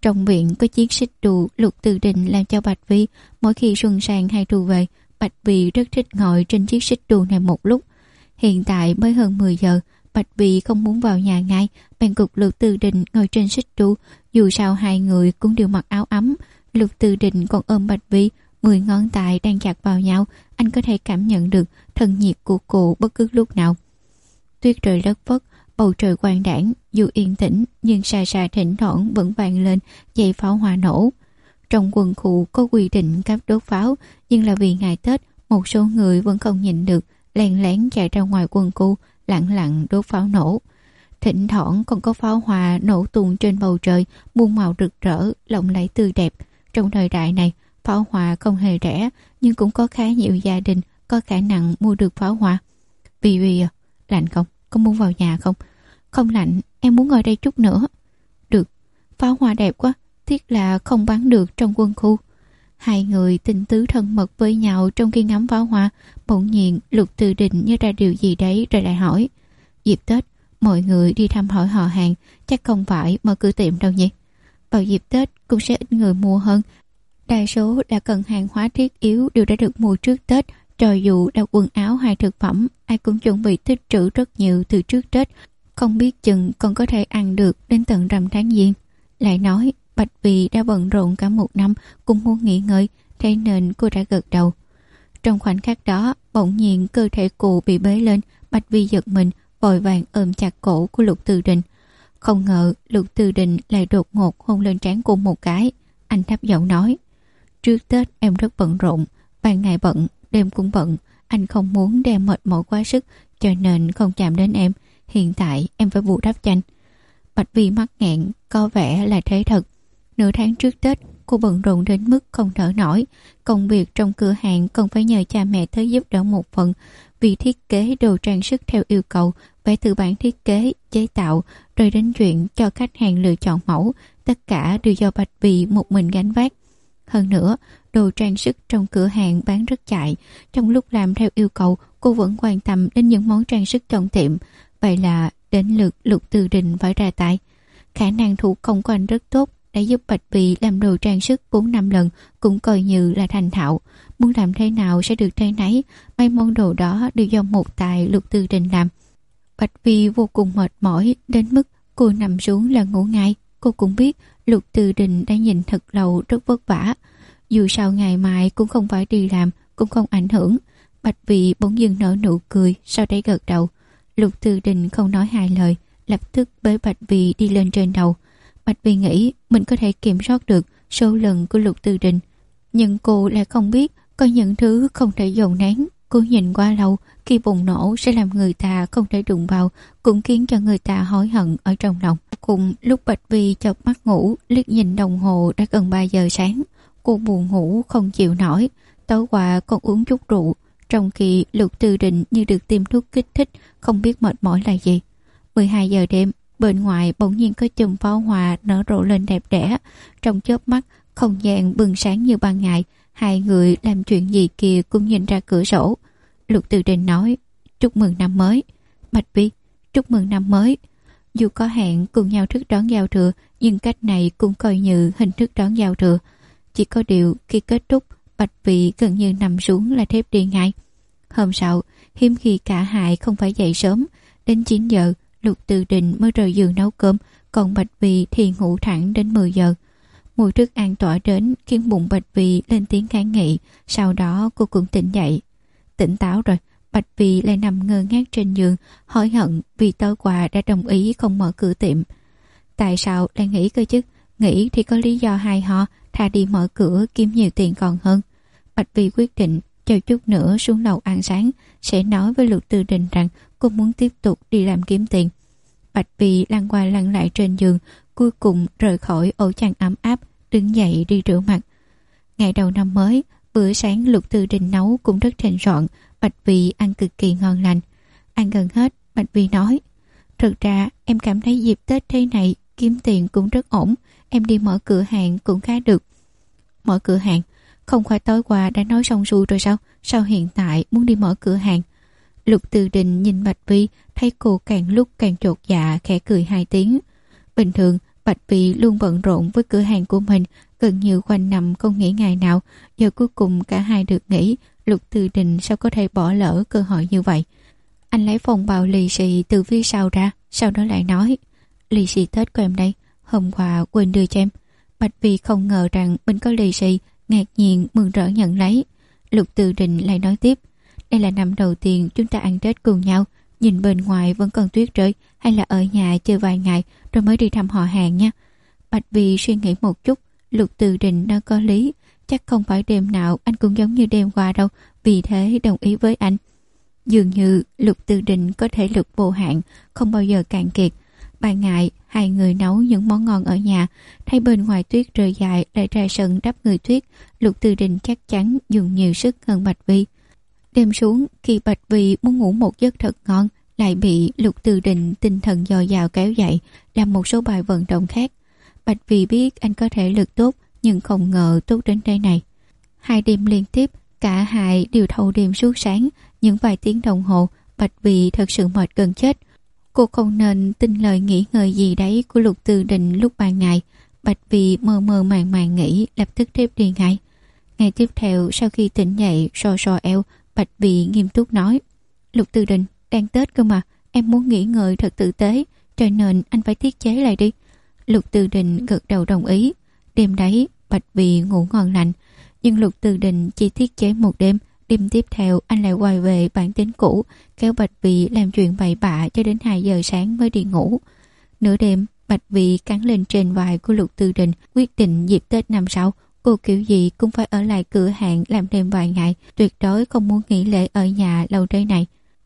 Trong viện có chiếc xích đu Lục Từ Đình làm cho Bạch Vi. Mỗi khi xuân sang hay thu về, Bạch Vi rất thích ngồi trên chiếc xích đu này một lúc. Hiện tại mới hơn 10 giờ, Bạch Vi không muốn vào nhà ngay, bèn cục Lục Từ Đình ngồi trên xích đu. Dù sao hai người cũng đều mặc áo ấm. Lục Từ Đình còn ôm Bạch Vi, 10 ngón tay đang chặt vào nhau. Anh có thể cảm nhận được thân nhiệt của cô bất cứ lúc nào. Tuyết rơi lất phất, bầu trời quang đãng, dù yên tĩnh nhưng xa xa thỉnh thoảng vẫn vang lên dây pháo hoa nổ. Trong quân khu có quy định cấm đốt pháo, nhưng là vì ngày Tết, một số người vẫn không nhịn được, lén lén chạy ra ngoài quân khu, lặng lặng đốt pháo nổ. Thỉnh thoảng còn có pháo hoa nổ tung trên bầu trời, muôn màu rực rỡ, lộng lẫy tươi đẹp. Trong thời đại này, pháo hoa không hề rẻ, nhưng cũng có khá nhiều gia đình có khả năng mua được pháo hoa. Vì lạnh không? Có muốn vào nhà không? Không lạnh, em muốn ngồi đây chút nữa. Được, pháo hoa đẹp quá, tiếc là không bắn được trong quân khu. Hai người tình tứ thân mật với nhau trong khi ngắm pháo hoa. Bỗng nhiên Lục Từ Đình nhớ ra điều gì đấy rồi lại hỏi: dịp Tết mọi người đi thăm hỏi họ hàng, chắc không phải mở cửa tiệm đâu nhỉ? Vào dịp Tết cũng sẽ ít người mua hơn. Đa số là cần hàng hóa thiết yếu đều đã được mua trước Tết. Cho dù là quần áo hay thực phẩm, ai cũng chuẩn bị tích trữ rất nhiều từ trước Tết, không biết chừng còn có thể ăn được đến tận rằm tháng Giêng. Lại nói Bạch Vi đã bận rộn cả một năm, cũng muốn nghỉ ngơi, thế nên cô đã gật đầu. Trong khoảnh khắc đó, bỗng nhiên cơ thể cô bị bế lên. Bạch Vi giật mình, vội vàng ôm chặt cổ của Lục Từ Đình. Không ngờ Lục Từ Đình lại đột ngột hôn lên trán cô một cái. Anh thấp giọng nói: trước Tết em rất bận rộn, ban ngày bận, đêm cũng bận. Anh không muốn đem mệt mỏi quá sức, cho nên không chạm đến em. Hiện tại em phải bù đắp cho anh. Bạch Vi mắc nghẹn, có vẻ là thế thật. Nửa tháng trước Tết, cô bận rộn đến mức không thở nổi. Công việc trong cửa hàng còn phải nhờ cha mẹ tới giúp đỡ một phần. Vì thiết kế đồ trang sức theo yêu cầu, vẽ từ bản thiết kế, chế tạo, rồi đến chuyện cho khách hàng lựa chọn mẫu, tất cả đều do Bạch Vi một mình gánh vác. Hơn nữa, đồ trang sức trong cửa hàng bán rất chạy. Trong lúc làm theo yêu cầu, cô vẫn quan tâm đến những món trang sức trong tiệm. Vậy là đến lượt Lục Từ Đình phải ra tay. Khả năng thủ công của anh rất tốt, đã giúp Bạch Vi làm đồ trang sức 4-5 lần, cũng coi như là thành thạo. Muốn làm thế nào sẽ được thế nấy. Mấy món đồ đó đều do một tài Lục Từ Đình làm. Bạch Vi vô cùng mệt mỏi đến mức cô nằm xuống là ngủ ngay. Cô cũng biết Lục Từ Đình đã nhìn thật lâu, rất vất vả. Dù sao ngày mai cũng không phải đi làm, cũng không ảnh hưởng. Bạch Vi bỗng dưng nở nụ cười, sau đấy gật đầu. Lục Từ Đình không nói hai lời, lập tức bế Bạch Vi đi lên trên đầu. Bạch Vi nghĩ mình có thể kiểm soát được số lần của Lục Từ Đình, nhưng cô lại không biết có những thứ không thể dồn nén. Cô nhìn qua lâu, khi bùng nổ sẽ làm người ta không thể đụng vào, cũng khiến cho người ta hối hận ở trong lòng. Cùng lúc Bạch Vi chợp mắt ngủ, liếc nhìn đồng hồ đã gần 3 giờ sáng. Cô buồn ngủ không chịu nổi. Tối qua còn uống chút rượu, trong khi Lục Từ Đình như được tiêm thuốc kích thích, không biết mệt mỏi là gì. 12 giờ đêm, bên ngoài bỗng nhiên có chùm pháo hoa nở rộ lên đẹp đẽ. Trong chớp mắt, không gian bừng sáng như ban ngày. Hai người làm chuyện gì kia cũng nhìn ra cửa sổ. Lục Từ Đình nói: chúc mừng năm mới. Bạch Vi: chúc mừng năm mới. Dù có hẹn cùng nhau thức đón giao thừa, nhưng cách này cũng coi như hình thức đón giao thừa. Chỉ có điều khi kết thúc, Bạch Vi gần như nằm xuống là thiếp đi ngay. Hôm sau, hiếm khi cả hai không phải dậy sớm. Đến 9 giờ, Lục Từ Đình mới rời giường nấu cơm, còn Bạch Vi thì ngủ thẳng đến 10 giờ. Mùi thức ăn tỏa đến khiến bụng Bạch Vi lên tiếng kháng nghị. Sau đó cô cũng tỉnh dậy. Tỉnh táo rồi, Bạch Vi lại nằm ngơ ngác trên giường, hối hận vì tối qua đã đồng ý không mở cửa tiệm. Tại sao lại nghĩ cơ chứ? Nghĩ thì có lý do hay ho, thà đi mở cửa kiếm nhiều tiền còn hơn. Bạch Vi quyết định chờ chút nữa xuống lầu ăn sáng, sẽ nói với Lục Từ Đình rằng cô muốn tiếp tục đi làm kiếm tiền. Bạch Vi lăn qua lăn lại trên giường, cuối cùng rời khỏi ổ chăn ấm áp, đứng dậy đi rửa mặt. Ngày đầu năm mới, bữa sáng Lục Từ Đình nấu cũng rất thịnh soạn. Bạch Vi ăn cực kỳ ngon lành. Ăn gần hết, Bạch Vi nói: thật ra em cảm thấy dịp Tết thế này kiếm tiền cũng rất ổn. Em đi mở cửa hàng cũng khá được. Mở cửa hàng? Không phải tối qua đã nói xong xuôi rồi sao? Sao hiện tại muốn đi mở cửa hàng? Lục Từ Đình nhìn Bạch Vi, thấy cô càng lúc càng chột dạ, khẽ cười 2 tiếng. Bình thường Bạch Vì luôn bận rộn với cửa hàng của mình, gần như quanh năm không nghỉ ngày nào. Giờ cuối cùng cả hai được nghỉ, Lục Tư Đình sao có thể bỏ lỡ cơ hội như vậy. Anh lấy phong bào lì xì từ phía sau ra, sau đó lại nói: lì xì Tết của em đây, hôm qua quên đưa cho em. Bạch Vì không ngờ rằng mình có lì xì, ngạc nhiên mừng rỡ nhận lấy. Lục Tư Đình lại nói tiếp: đây là năm đầu tiên chúng ta ăn Tết cùng nhau, nhìn bên ngoài vẫn còn tuyết rơi, hay là ở nhà chơi vài ngày rồi mới đi thăm họ hàng nha. Bạch Vì suy nghĩ một chút, Lục Tư Đình đã có lý, chắc không phải đêm nào anh cũng giống như đêm qua đâu, vì thế đồng ý với anh. Dường như Lục Tư Đình có thể lực vô hạn, không bao giờ cạn kiệt. Ban ngày hai người nấu những món ngon ở nhà, thấy bên ngoài tuyết rơi dài lại ra sân đắp người tuyết, Lục Tư Đình chắc chắn dùng nhiều sức hơn Bạch Vi. Đêm xuống, khi Bạch Vi muốn ngủ một giấc thật ngon, lại bị Lục Tư Đình tinh thần dồi dào kéo dậy, làm một số bài vận động khác. Bạch Vi biết anh có thể lực tốt, nhưng không ngờ tốt đến đây này. 2 đêm liên tiếp, cả hai đều thâu đêm suốt sáng, những vài tiếng đồng hồ, Bạch Vi thật sự mệt gần chết. Cô không nên tin lời nghĩ ngợi gì đấy của Lục Tư Đình lúc ban ngày. Bạch Vi mơ mơ màng màng nghĩ, lập tức tiếp đi ngay. Ngày tiếp theo, sau khi tỉnh dậy so so eo, Bạch Vi nghiêm túc nói: Lục Tư Đình, đang Tết cơ mà, em muốn nghỉ ngơi thật tử tế, cho nên anh phải tiết chế lại đi. Lục Tư Đình gật đầu đồng ý. Đêm đấy Bạch Vi ngủ ngon lành, nhưng Lục Tư Đình chỉ tiết chế một đêm. Đêm tiếp theo anh lại quay về bản tính cũ, kéo Bạch Vi làm chuyện bậy bạ cho đến 2 giờ sáng mới đi ngủ. Nửa đêm Bạch Vi cắn lên trên vai của Lục Tư Đình, quyết định dịp Tết năm sau cô kiểu gì cũng phải ở lại cửa hàng làm thêm vài ngày, tuyệt đối không muốn nghỉ lễ ở nhà lâu đây này.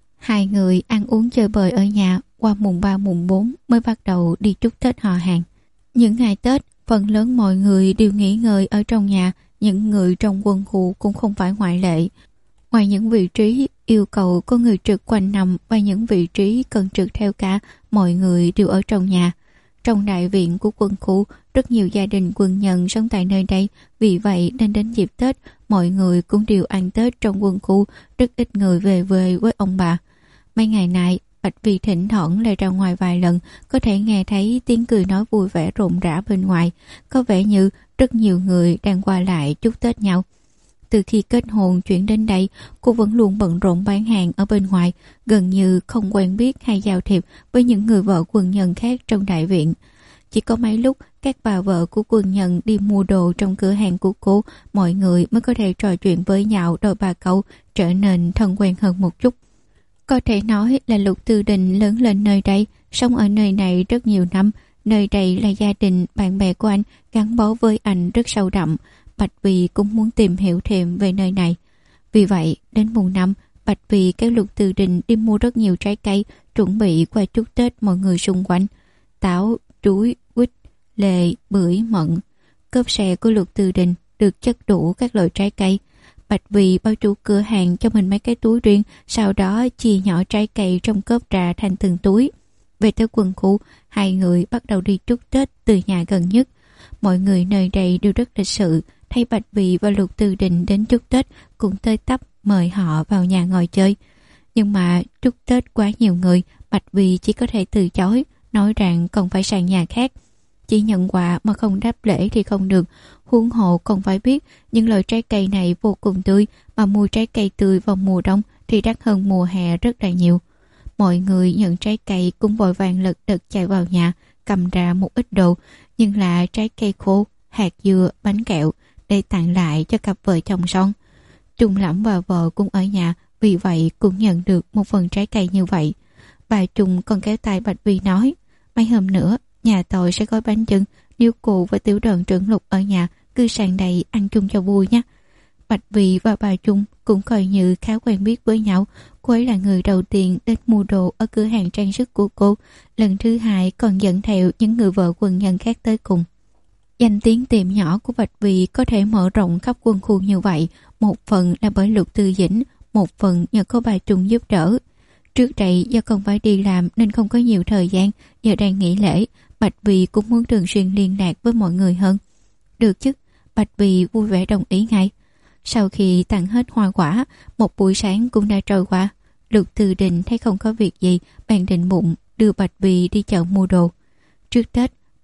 2 người ăn uống chơi bời ở nhà, qua mùng 3 mùng 4 mới bắt đầu đi chúc Tết họ hàng. Những ngày Tết, phần lớn mọi người đều nghỉ ngơi ở trong nhà, những người trong quân khu cũng không phải ngoại lệ. Ngoài những vị trí yêu cầu có người trực quanh năm và những vị trí cần trực theo cả, mọi người đều ở trong nhà. Trong đại viện của quân khu, rất nhiều gia đình quân nhân sống tại nơi đây, vì vậy nên đến dịp Tết, mọi người cũng đều ăn Tết trong quân khu, rất ít người về quê với ông bà. Mấy ngày này, Bạch Vi thỉnh thoảng lại ra ngoài vài lần, có thể nghe thấy tiếng cười nói vui vẻ rộn rã bên ngoài, có vẻ như rất nhiều người đang qua lại chúc Tết nhau. Từ khi kết hôn chuyển đến đây, cô vẫn luôn bận rộn bán hàng ở bên ngoài, gần như không quen biết hay giao thiệp với những người vợ quân nhân khác trong đại viện. Chỉ có mấy lúc các bà vợ của quân nhân đi mua đồ trong cửa hàng của cô, mọi người mới có thể trò chuyện với nhau đôi ba câu, trở nên thân quen hơn một chút. Có thể nói là Lục Tư Đình lớn lên nơi đây, sống ở nơi này rất nhiều năm. Nơi đây là gia đình, bạn bè của anh, gắn bó với anh rất sâu đậm. Bạch Vi cũng muốn tìm hiểu thêm về nơi này. Vì vậy, đến mùng 5, Bạch Vi kéo Lục Tư Đình đi mua rất nhiều trái cây, chuẩn bị qua chúc Tết mọi người xung quanh. Táo, chuối, quýt, lê, bưởi, mận. Cốp xe của Lục Tư Đình được chất đủ các loại trái cây. Bạch Vi bao chủ cửa hàng cho mình mấy cái túi riêng, sau đó chia nhỏ trái cây trong cốp ra thành từng túi. Về tới quân khu, 2 người bắt đầu đi chúc Tết từ nhà gần nhất. Mọi người nơi đây đều rất lịch sự, thấy Bạch Vi và Lục Tư Đình đến chúc Tết cũng tới tấp mời họ vào nhà ngồi chơi. Nhưng mà chúc Tết quá nhiều người, Bạch Vi chỉ có thể từ chối, nói rằng còn phải sang nhà khác. Chỉ nhận quà mà không đáp lễ thì không được, huống hộ còn phải biết những loại trái cây này vô cùng tươi, mà mua trái cây tươi vào mùa đông thì đắt hơn mùa hè rất là nhiều. Mọi người nhận trái cây cũng vội vàng lật đật chạy vào nhà, cầm ra một ít đồ, nhưng là trái cây khô, hạt dưa, bánh kẹo để tặng lại cho cặp vợ chồng son. Trung Lẫm và vợ cũng ở nhà, vì vậy cũng nhận được một phần trái cây như vậy. Bà Trung còn kéo tay Bạch Vi nói: mấy hôm nữa nhà tôi sẽ gói bánh chưng, nếu cô và tiểu đoàn trưởng Lục ở nhà cứ sang đây ăn chung cho vui nhé. Bạch Vi và bà Trung cũng coi như khá quen biết với nhau. Cô ấy là người đầu tiên đến mua đồ ở cửa hàng trang sức của cô, lần thứ 2 còn dẫn theo những người vợ quân nhân khác tới cùng. Danh tiếng tiệm nhỏ của Bạch Vi có thể mở rộng khắp quân khu như vậy, một phần là bởi Lục Tư Dĩnh, một phần nhờ có bà Trung giúp đỡ. Trước đây do không phải đi làm nên không có nhiều thời gian, giờ đang nghỉ lễ, Bạch Vi cũng muốn thường xuyên liên lạc với mọi người hơn. Được chứ, Bạch Vi vui vẻ đồng ý ngay. Sau khi tặng hết hoa quả, một buổi sáng cũng đã trôi qua. Lục Tư Đình thấy không có việc gì, bèn định bụng đưa Bạch Vi đi chợ mua đồ. Trước Tết,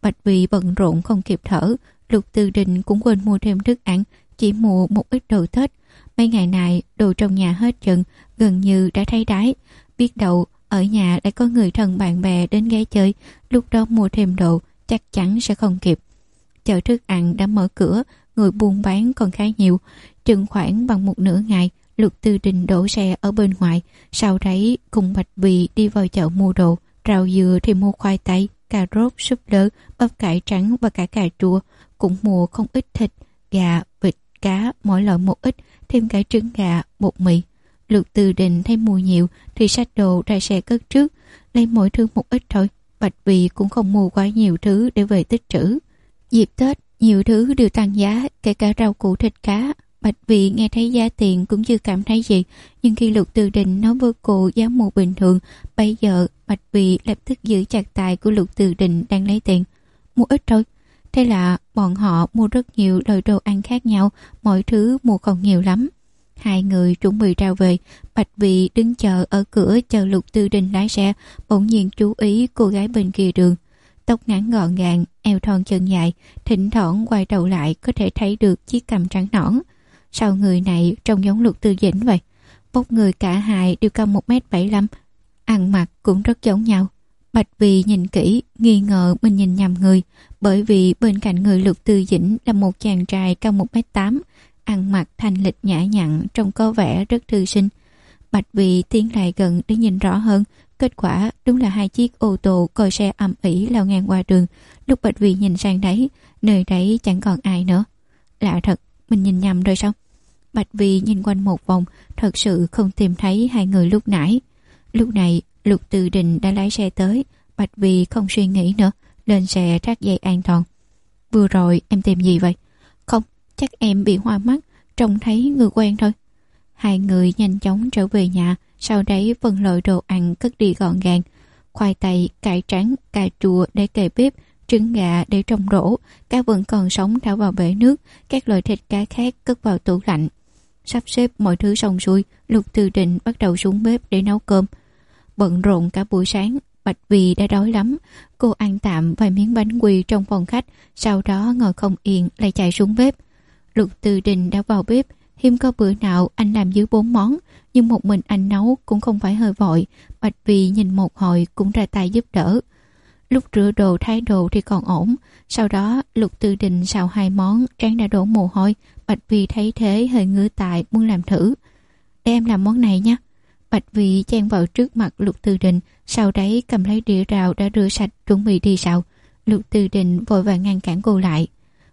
Bạch Vì bận rộn không kịp thở. Lục Tư Đình cũng quên mua thêm thức ăn, chỉ mua một ít đồ Tết. Mấy ngày này đồ trong nhà hết chừng, gần như đã thấy đáy. Biết đâu ở nhà lại có người thân bạn bè đến ghé chơi, lúc đó mua thêm đồ chắc chắn sẽ không kịp. Chợ thức ăn đã mở cửa, người buôn bán còn khá nhiều. Chừng khoảng bằng một nửa ngày, Lục Tư Đình đổ xe ở bên ngoài, sau đấy cùng Bạch Vì đi vào chợ mua đồ. Rau dừa thì mua khoai tây, cà rốt, súp lơ, bắp cải trắng và cả cà chua. Cũng mua không ít thịt, gà, vịt, cá, mỗi loại một ít, thêm cả trứng gà, bột mì. Lục Tư Đình thấy mua nhiều thì xách đồ ra xe cất trước, lấy mỗi thứ một ít thôi. Bạch Vì cũng không mua quá nhiều thứ để về tích trữ. Dịp Tết, nhiều thứ đều tăng giá, kể cả rau củ thịt cá. Bạch Vì nghe thấy giá tiền cũng chưa cảm thấy gì, nhưng khi Lục Tư Đình nói với cô giá mua bình thường, bây giờ Bạch Vì lập tức giữ chặt tay của Lục Tư Đình đang lấy tiền. Mua ít thôi. Thế là bọn họ mua rất nhiều loại đồ ăn khác nhau, mọi thứ mua không nhiều lắm. Hai người chuẩn bị ra về. Bạch Vì đứng chờ ở cửa chờ Lục Tư Đình lái xe, bỗng nhiên chú ý cô gái bên kia đường. Tóc ngắn gọn gàng, eo thon chân dài, thỉnh thoảng quay đầu lại có thể thấy được chiếc cằm trắng nõn. Sao người này trông giống Lục Tư Dĩnh vậy? Vóc người cả hai đều cao 1m75, ăn mặc cũng rất giống nhau. Bạch Vì nhìn kỹ, nghi ngờ mình nhìn nhầm người, bởi vì bên cạnh người Lục Tư Dĩnh là một chàng trai cao 1m8, ăn mặc thanh lịch nhã nhặn, trông có vẻ rất thư sinh. Bạch Vì tiến lại gần để nhìn rõ hơn, kết quả đúng là hai chiếc ô tô còi xe ầm ĩ lao ngang qua đường. Lúc Bạch Vì nhìn sang đấy, nơi đấy chẳng còn ai nữa. Lạ thật, mình nhìn nhầm rồi sao? Bạch Vì nhìn quanh một vòng, thật sự không tìm thấy hai người lúc nãy. Lúc này Lục Tư Đình đã lái xe tới. Bạch Vì không suy nghĩ nữa, lên xe thắt dây an toàn. Vừa rồi em tìm gì vậy? Không, chắc em bị hoa mắt, trông thấy người quen thôi. Hai người nhanh chóng trở về nhà, sau đấy phân loại đồ ăn cất đi gọn gàng. Khoai tây, cải trắng, cà chua để kề bếp, trứng gà để trong rổ, cá vẫn còn sống thả vào bể nước, các loại thịt cá khác cất vào tủ lạnh. Sắp xếp mọi thứ xong xuôi, Lục Tư Đình bắt đầu xuống bếp để nấu cơm. Bận rộn cả buổi sáng, Bạch Vì đã đói lắm. Cô ăn tạm vài miếng bánh quy trong phòng khách, sau đó ngồi không yên lại chạy xuống bếp. Lục Tư Đình đã vào bếp. Hiếm có bữa nào anh làm dưới 4 món, nhưng một mình anh nấu cũng không phải hơi vội. Bạch Vì nhìn một hồi cũng ra tay giúp đỡ. Lúc rửa đồ thái đồ thì còn ổn. Sau đó Lục Tư Đình xào 2 món, trán đã đổ mồ hôi. Bạch Vì thấy thế hơi ngứa tại muốn làm thử. Để em làm món này nhé. Bạch Vì chen vào trước mặt Lục Tư Đình, sau đấy cầm lấy đĩa rau đã rửa sạch chuẩn bị đi xào. Lục Tư Đình vội vàng ngăn cản cô lại.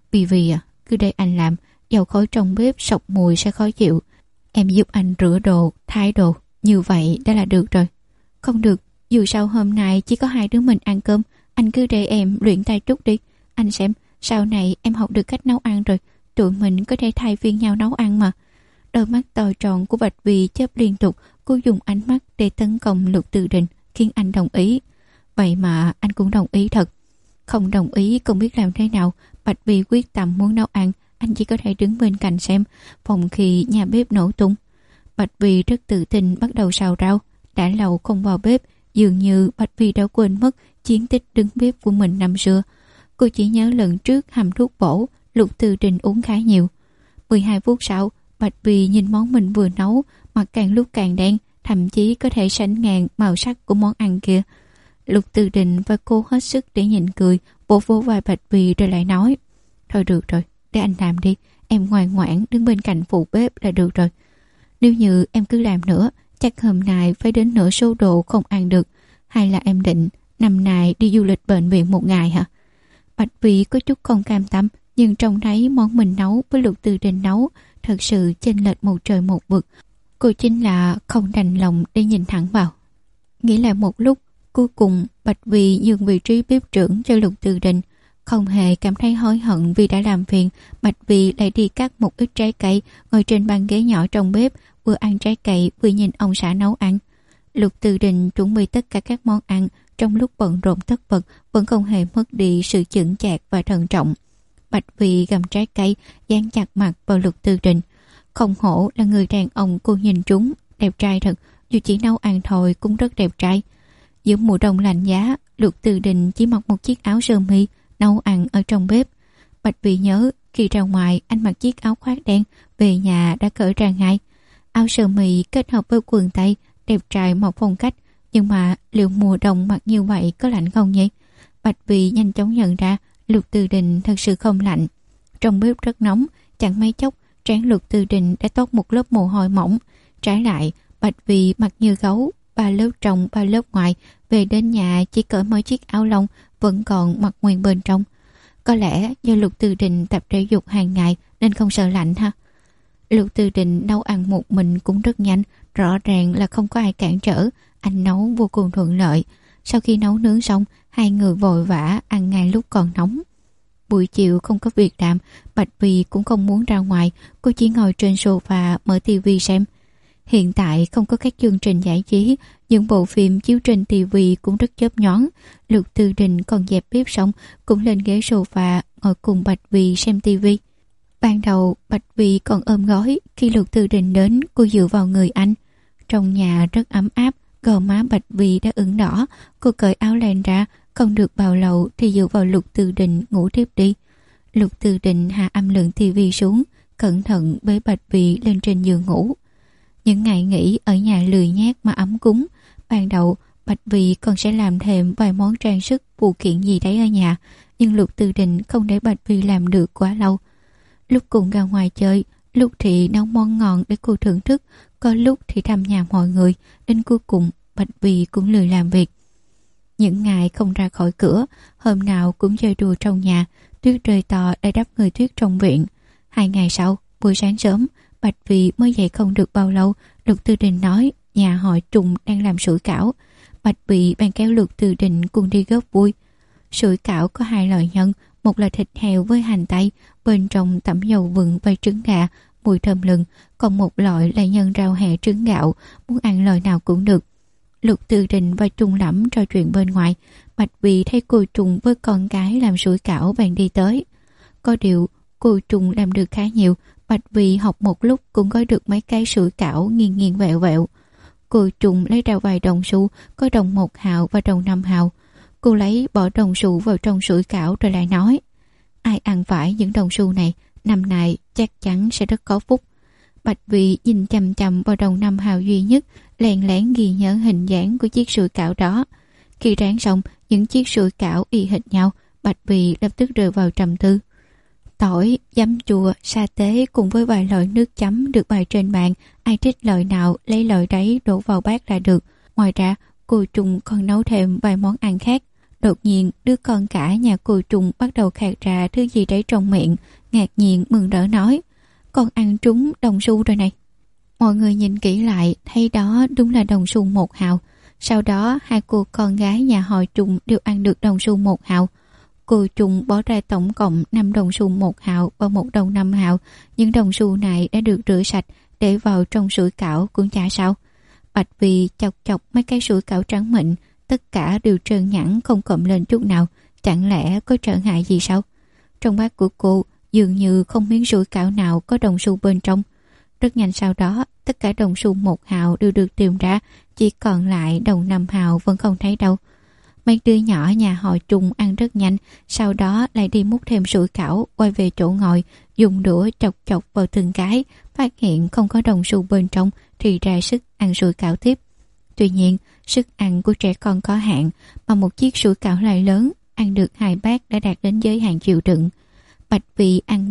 Vì à, cứ để anh làm, dầu khói trong bếp sộc mùi sẽ khó chịu. Em giúp anh rửa đồ, thái đồ, như vậy đã là được rồi. Không được, dù sao hôm nay chỉ có 2 đứa mình ăn cơm, anh cứ để em luyện tay chút đi. Anh xem, sau này em học được cách nấu ăn rồi, tụi mình có thể thay phiên nhau nấu ăn mà. Đôi mắt to tròn của Bạch Vì chớp liên tục, cô dùng ánh mắt để tấn công Lục Tư Đình, khiến anh đồng ý. Vậy mà anh cũng đồng ý thật. Không đồng ý không biết làm thế nào. Bạch Vì quyết tâm muốn nấu ăn, anh chỉ có thể đứng bên cạnh xem, phòng khi nhà bếp nổ tung. Bạch Vì rất tự tin bắt đầu xào rau. Đã lâu không vào bếp, dường như Bạch Vì đã quên mất chiến tích đứng bếp của mình năm xưa. Cô chỉ nhớ lần trước hầm thuốc bổ, Lục Tư Đình uống khá nhiều. 12 phút sau, Bạch Vì nhìn món mình vừa nấu, mặt càng lúc càng đen, thậm chí có thể sánh ngang màu sắc của món ăn kia. Lục Tư Đình và cô hết sức để nhịn cười, vỗ vỗ vai Bạch Vì rồi lại nói: Thôi được rồi, để anh làm đi, em ngoan ngoãn đứng bên cạnh phụ bếp là được rồi. Nếu như em cứ làm nữa, chắc hôm nay phải đến nửa số đồ không ăn được. Hay là em định năm nay đi du lịch bệnh viện 1 ngày hả? Bạch Vì có chút không cam tâm, nhưng trông thấy món mình nấu với Lục Tư Đình nấu thật sự chênh lệch một trời một vực. Cô chính là không đành lòng để nhìn thẳng vào. Nghĩ lại một lúc, cuối cùng Bạch Vì nhường vị trí bếp trưởng cho Lục Tư Đình. Không hề cảm thấy hối hận vì đã làm phiền, Bạch Vì lại đi cắt một ít trái cây, ngồi trên bàn ghế nhỏ trong bếp, vừa ăn trái cây vừa nhìn ông xã nấu ăn. Lục Tư Đình chuẩn bị tất cả các món ăn, trong lúc bận rộn tất bật vẫn không hề mất đi sự chững chạc và thận trọng. Bạch Vì gặm trái cây, dán chặt mặt vào Lục Tư Đình. Không hổ là người đàn ông cô nhìn trúng, đẹp trai thật, dù chỉ nấu ăn thôi cũng rất đẹp trai. Giữa mùa đông lạnh giá, Lục Tư Đình chỉ mặc một chiếc áo sơ mi, nấu ăn ở trong bếp. Bạch Vì nhớ khi ra ngoài anh mặc chiếc áo khoác đen, về nhà đã cởi ra ngay. Áo sơ mi kết hợp với quần tây, đẹp trai một phong cách. Nhưng mà liệu mùa đông mặc như vậy có lạnh không nhỉ? Bạch Vì nhanh chóng nhận ra Lục Tư Đình thật sự không lạnh. Trong bếp rất nóng, chẳng mấy chốc trán Lục Tư Đình đã toát một lớp mồ hôi mỏng. Trái lại, Bạch Vì mặc như gấu, ba lớp trong ba lớp ngoài, về đến nhà chỉ cởi mỗi chiếc áo lông vẫn còn mặc nguyên bên trong. Có lẽ do Lục Tư Đình tập thể dục hàng ngày nên không sợ lạnh ha. Lục Tư Đình nấu ăn một mình cũng rất nhanh, rõ ràng là không có ai cản trở, anh nấu vô cùng thuận lợi. Sau khi nấu nướng xong, hai người vội vã ăn ngay lúc còn nóng. Buổi chiều không có việc làm, Bạch Vì cũng không muốn ra ngoài, cô chỉ ngồi trên sofa mở tivi xem. Hiện tại không có các chương trình giải trí, những bộ phim chiếu trên tivi cũng rất chớp nhoáng. Lục Tư Đình còn dẹp bếp xong cũng lên ghế sofa ngồi cùng Bạch Vì xem tivi. Ban đầu Bạch Vì còn ôm gối, khi Lục Tư Đình đến cô dựa vào người anh. Trong nhà rất ấm áp, gò má Bạch Vì đã ửng đỏ, cô cởi áo len ra, không được bao lâu thì dựa vào Lục Tư Đình ngủ tiếp đi. Lục Tư Đình hạ âm lượng tivi xuống, cẩn thận bế Bạch Vì lên trên giường ngủ. Những ngày nghỉ ở nhà lười nhác mà ấm cúng. Ban đầu Bạch Vì còn sẽ làm thêm vài món trang sức phụ kiện gì đấy ở nhà, nhưng Lục Tư Đình không để Bạch Vì làm được quá lâu. Lúc cùng ra ngoài chơi, lúc thì nấu món ngon để cô thưởng thức, có lúc thì thăm nhà mọi người, đến cuối cùng Bạch Vì cũng lười làm việc. Những ngày không ra khỏi cửa, hôm nào cũng chơi đùa trong nhà, tuyết rơi to đã đắp người tuyết trong viện. 2 ngày sau, buổi sáng sớm, Bạch Vì mới dậy không được bao lâu, Lục Tư Đình nói nhà họ Trùng đang làm sủi cảo. Bạch Vì bèn kéo Lục Tư Đình cùng đi góp vui. Sủi cảo có 2 loại nhân, một là thịt heo với hành tây, bên trong tẩm dầu vừng và trứng gà, mùi thơm lừng, còn một loại là nhân rau hẹ trứng gạo, muốn ăn loại nào cũng được. Lục Tư Đình và Trùng Lẫm trò chuyện bên ngoài. Bạch Vì thấy cô Trùng với con cái làm sủi cảo bèn đi tới. Có điều cô Trùng làm được khá nhiều, Bạch Vì học một lúc cũng gói được mấy cái sủi cảo nghiêng nghiêng vẹo vẹo. Cô Trùng lấy ra vài đồng xu, có đồng 1 hào và đồng 5 hào. Cô lấy bỏ đồng xu vào trong sủi cảo rồi lại nói: ai ăn phải những đồng xu này, năm nay chắc chắn sẽ rất có phúc. Bạch Vì nhìn chằm chằm vào đồng 5 hào duy nhất, lén lén ghi nhớ hình dáng của chiếc sủi cảo đó. Khi rán xong những chiếc sủi cảo y hệt nhau, Bạch Vì lập tức rơi vào trầm tư. Tỏi, giấm chua, sa tế cùng với vài loại nước chấm được bày trên bàn, ai thích loại nào lấy loại đấy đổ vào bát là được. Ngoài ra, cô Trùng còn nấu thêm vài món ăn khác. Đột nhiên, đứa con cả nhà cô Trùng bắt đầu khạc ra thứ gì đấy trong miệng, ngạc nhiên mừng rỡ nói: con ăn trúng đồng xu rồi này. Mọi người nhìn kỹ lại, thấy đó đúng là đồng xu 1 hào. Sau đó, 2 cô con gái nhà họ Trùng đều ăn được đồng xu 1 hào. Cô Trùng bỏ ra tổng cộng 5 đồng xu 1 hào và 1 đồng 5 hào. Những đồng xu này đã được rửa sạch, để vào trong sủi cảo cũng chả sao. Bạch Vì chọc chọc mấy cái sủi cảo trắng mịn, tất cả đều trơn nhẵn không cộm lên chút nào. Chẳng lẽ có trở ngại gì sao? Trong bát của cô dường như không miếng sủi cảo nào có đồng xu bên trong. Rất nhanh sau đó, tất cả đồng xu 1 hào đều được tìm ra, chỉ còn lại đồng 5 hào vẫn không thấy đâu. Mấy đứa nhỏ nhà họ Trùng ăn rất nhanh, sau đó lại đi múc thêm sủi cảo, quay về chỗ ngồi, dùng đũa chọc chọc vào từng cái, phát hiện không có đồng xu bên trong thì ra sức ăn sủi cảo tiếp. Tuy nhiên, sức ăn của trẻ con có hạn, mà một chiếc sủi cảo lại lớn, ăn được 2 bát đã đạt đến giới hạn chịu đựng. Bạch Vì ăn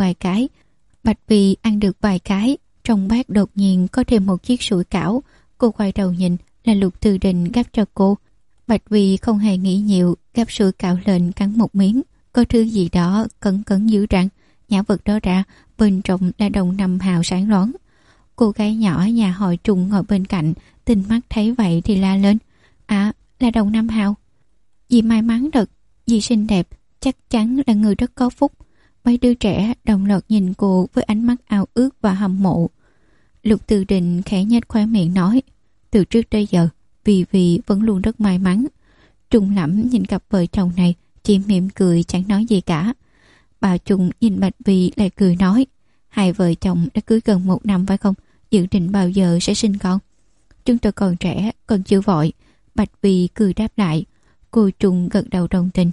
được vài cái, trong bát đột nhiên có thêm một chiếc sủi cảo. Cô quay đầu nhìn, là Lục Tư Đình gắp cho cô. Bạch Vì không hề nghĩ nhiều, gắp sủi cảo lên cắn một miếng, có thứ gì đó cấn cấn dưới răng, nhả vật đó ra, bên trong là đồng 5 hào sáng loáng. Cô gái nhỏ nhà họ Trùng ngồi bên cạnh, tinh mắt thấy vậy thì la lên: à, là đồng 5 hào. Dì may mắn thật, dì xinh đẹp, chắc chắn là người rất có phúc. Mấy đứa trẻ đồng loạt nhìn cô với ánh mắt ao ước và hâm mộ. Lục Tư Đình khẽ nhếch khóe miệng nói: từ trước tới giờ Vì vẫn luôn rất may mắn. Trùng Lẫm nhìn cặp vợ chồng này, chỉ mỉm cười chẳng nói gì cả. Bà Trùng nhìn Bạch Vì lại cười nói: hai vợ chồng đã cưới gần 1 năm phải không? Dự định bao giờ sẽ sinh con? Chúng tôi còn trẻ, còn chưa vội. Bạch Vì cười đáp lại. Cô Trùng gật đầu đồng tình.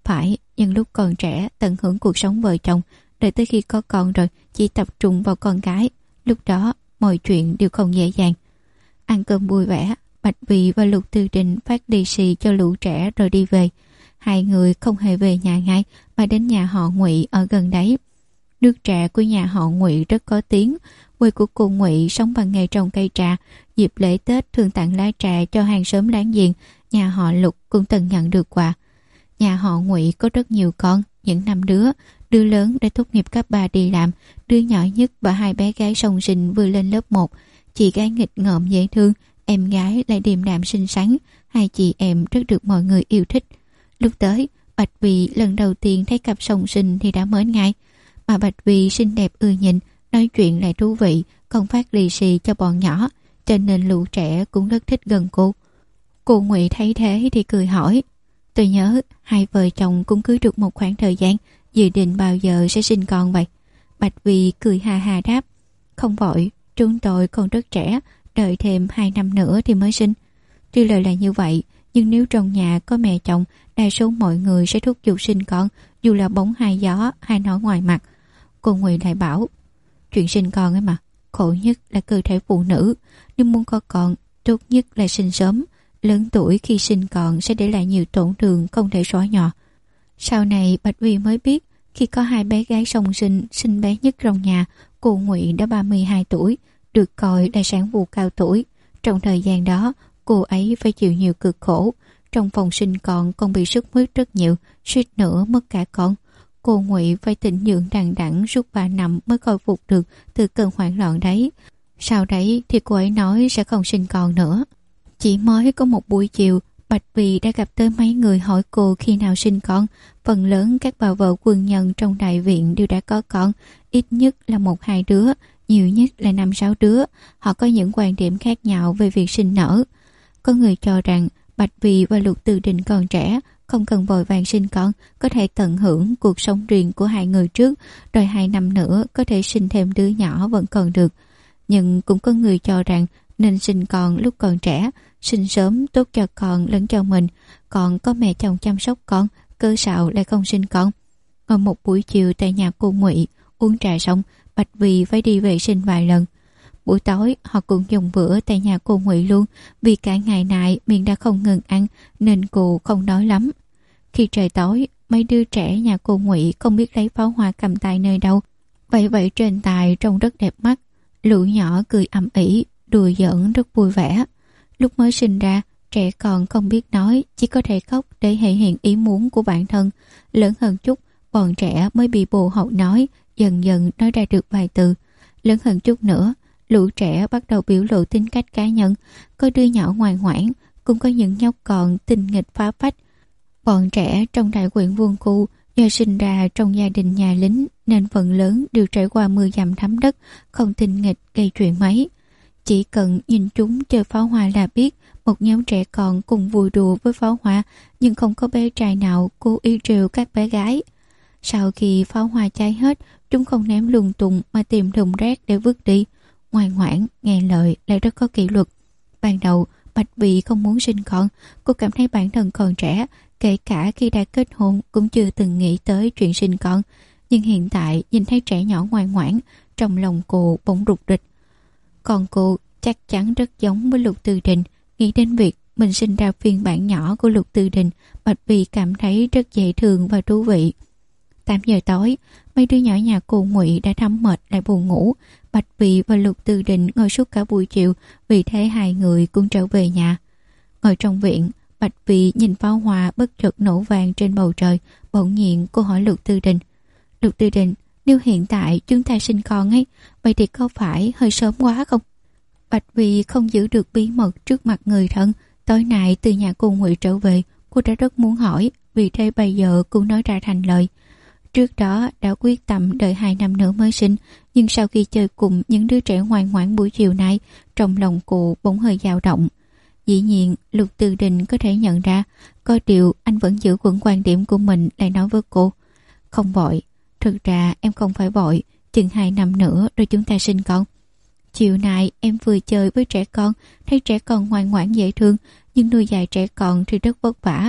Phải, nhưng lúc còn trẻ tận hưởng cuộc sống vợ chồng, đợi tới khi có con rồi chỉ tập trung vào con cái. Lúc đó mọi chuyện đều không dễ dàng. Ăn cơm vui vẻ, Bạch Vy và Lục Tư Đình phát lì xì cho lũ trẻ rồi đi về. Hai người không hề về nhà ngay mà đến nhà họ Ngụy ở gần đấy. Nước trà của nhà họ Ngụy rất có tiếng. Quê của cô Ngụy sống bằng nghề trồng cây trà. Dịp lễ Tết thường tặng lá trà cho hàng xóm láng giềng. Nhà họ Lục cũng từng nhận được quà. Nhà họ Ngụy có rất nhiều con, những năm đứa lớn đã tốt nghiệp cấp 3 đi làm, đứa nhỏ nhất và hai bé gái song sinh vừa lên lớp 1. Chị gái nghịch ngợm dễ thương, em gái lại điềm đạm xinh xắn, hai chị em rất được mọi người yêu thích. Lúc tới, Bạch Vy lần đầu tiên thấy cặp song sinh thì đã mến ngay. Mà Bạch Vy xinh đẹp ưa nhìn, nói chuyện lại thú vị, còn phát lì xì cho bọn nhỏ, cho nên lũ trẻ cũng rất thích gần cô. Cô Ngụy thấy thế thì cười hỏi: tôi nhớ hai vợ chồng cũng cưới được một khoảng thời gian, dự định bao giờ sẽ sinh con vậy? Bạch Vy cười ha ha đáp: không vội, chúng tôi còn rất trẻ, đợi thêm 2 năm nữa thì mới sinh. Tuy lời là như vậy, nhưng nếu trong nhà có mẹ chồng, đa số mọi người sẽ thúc giục sinh con, dù là bóng hai gió hay nói ngoài mặt. Cô Ngụy lại bảo: chuyện sinh con ấy mà, khổ nhất là cơ thể phụ nữ, nếu muốn có con, tốt nhất là sinh sớm. Lớn tuổi khi sinh con sẽ để lại nhiều tổn thương không thể xóa nhòa. Sau này Bạch Vy mới biết, khi có hai bé gái song sinh, sinh bé nhất trong nhà, cô Ngụy đã 32 tuổi, được coi là sản phụ cao tuổi. Trong thời gian đó, cô ấy phải chịu nhiều cực khổ. Trong phòng sinh con còn bị sức mướt rất nhiều, suýt nữa mất cả con. Cô Ngụy phải tĩnh dưỡng đằng đẵng suốt 3 năm mới khôi phục được từ cơn hoảng loạn đấy. Sau đấy thì cô ấy nói sẽ không sinh con nữa. Chỉ mới có một buổi chiều, Bạch Vy đã gặp tới mấy người hỏi cô khi nào sinh con. Phần lớn các bà vợ quân nhân trong đại viện đều đã có con, ít nhất là 1-2 đứa, nhiều nhất là 5-6 đứa. Họ có những quan điểm khác nhau về việc sinh nở. Có người cho rằng Bạch Vy và Lục Tư Đình còn trẻ, không cần vội vàng sinh con, có thể tận hưởng cuộc sống riêng của hai người trước, rồi 2 năm nữa có thể sinh thêm đứa nhỏ vẫn còn được. Nhưng cũng có người cho rằng nên sinh con lúc còn trẻ, sinh sớm tốt cho con lẫn cho mình, còn có mẹ chồng chăm sóc con, cơ sạo lại không sinh con. Ngồi một buổi chiều tại nhà cô Ngụy, uống trà xong, Bạch Vy phải đi vệ sinh vài lần. Buổi tối họ cũng dùng bữa tại nhà cô Ngụy luôn, vì cả ngày nay miệng đã không ngừng ăn nên cô không đói lắm. Khi trời tối, mấy đứa trẻ nhà cô Ngụy không biết lấy pháo hoa cầm tay nơi đâu, vậy trên tay trông rất đẹp mắt. Lũ nhỏ cười ầm ĩ, đùa giỡn rất vui vẻ. Lúc mới sinh ra, trẻ còn không biết nói, chỉ có thể khóc để thể hiện ý muốn của bản thân. Lớn hơn chút, bọn trẻ mới bị bồ học nói, dần dần nói ra được vài từ. Lớn hơn chút nữa, lũ trẻ bắt đầu biểu lộ tính cách cá nhân. Có đứa nhỏ ngoan ngoãn, cũng có những nhóc còn tinh nghịch phá phách. Bọn trẻ trong đại quyện Vương Khu do sinh ra trong gia đình nhà lính nên phần lớn đều trải qua mưa dầm thấm đất, không tinh nghịch gây chuyện mấy. Chỉ cần nhìn chúng chơi pháo hoa là biết một nhóm trẻ con cùng vui đùa với pháo hoa, nhưng không có bé trai nào cố ý trêu các bé gái. Sau khi pháo hoa cháy hết, chúng không ném lung tung mà tìm thùng rác để vứt đi. Ngoan ngoãn, nghe lời, lại rất có kỷ luật. Ban đầu, Bạch Vy không muốn sinh con, cô cảm thấy bản thân còn trẻ, kể cả khi đã kết hôn cũng chưa từng nghĩ tới chuyện sinh con. Nhưng hiện tại nhìn thấy trẻ nhỏ ngoan ngoãn, trong lòng cô bỗng rục rịch. Còn cô chắc chắn rất giống với Lục Tư Đình. Nghĩ đến việc mình sinh ra phiên bản nhỏ của Lục Tư Đình, Bạch Vy cảm thấy rất dễ thương và thú vị. 8 giờ tối, mấy đứa nhỏ nhà cô Ngụy đã thấm mệt lại buồn ngủ. Bạch Vy và Lục Tư Đình ngồi suốt cả buổi chiều, vì thế hai người cũng trở về nhà. Ngồi trong viện, Bạch Vy nhìn pháo hoa bất chợt nổ vàng trên bầu trời. Bỗng nhiên cô hỏi Lục Tư Đình: Lục Tư Đình, nếu hiện tại chúng ta sinh con ấy, vậy thì có phải hơi sớm quá không? Bạch Vy không giữ được bí mật trước mặt người thân. Tối nay từ nhà cô Ngụy trở về, cô đã rất muốn hỏi, vì thế bây giờ cô nói ra thành lời. Trước đó đã quyết tâm đợi 2 năm nữa mới sinh, nhưng sau khi chơi cùng những đứa trẻ ngoan ngoãn buổi chiều nay, trong lòng cô bỗng hơi dao động. Dĩ nhiên Lục Tư Đình có thể nhận ra, có điều anh vẫn giữ vững quan điểm của mình, lại nói với cô: Không vội, thực ra em không phải vội, chừng 2 năm nữa rồi chúng ta sinh con. Chiều nay em vừa chơi với trẻ con, thấy trẻ con ngoan ngoãn dễ thương, nhưng nuôi dạy trẻ con thì rất vất vả.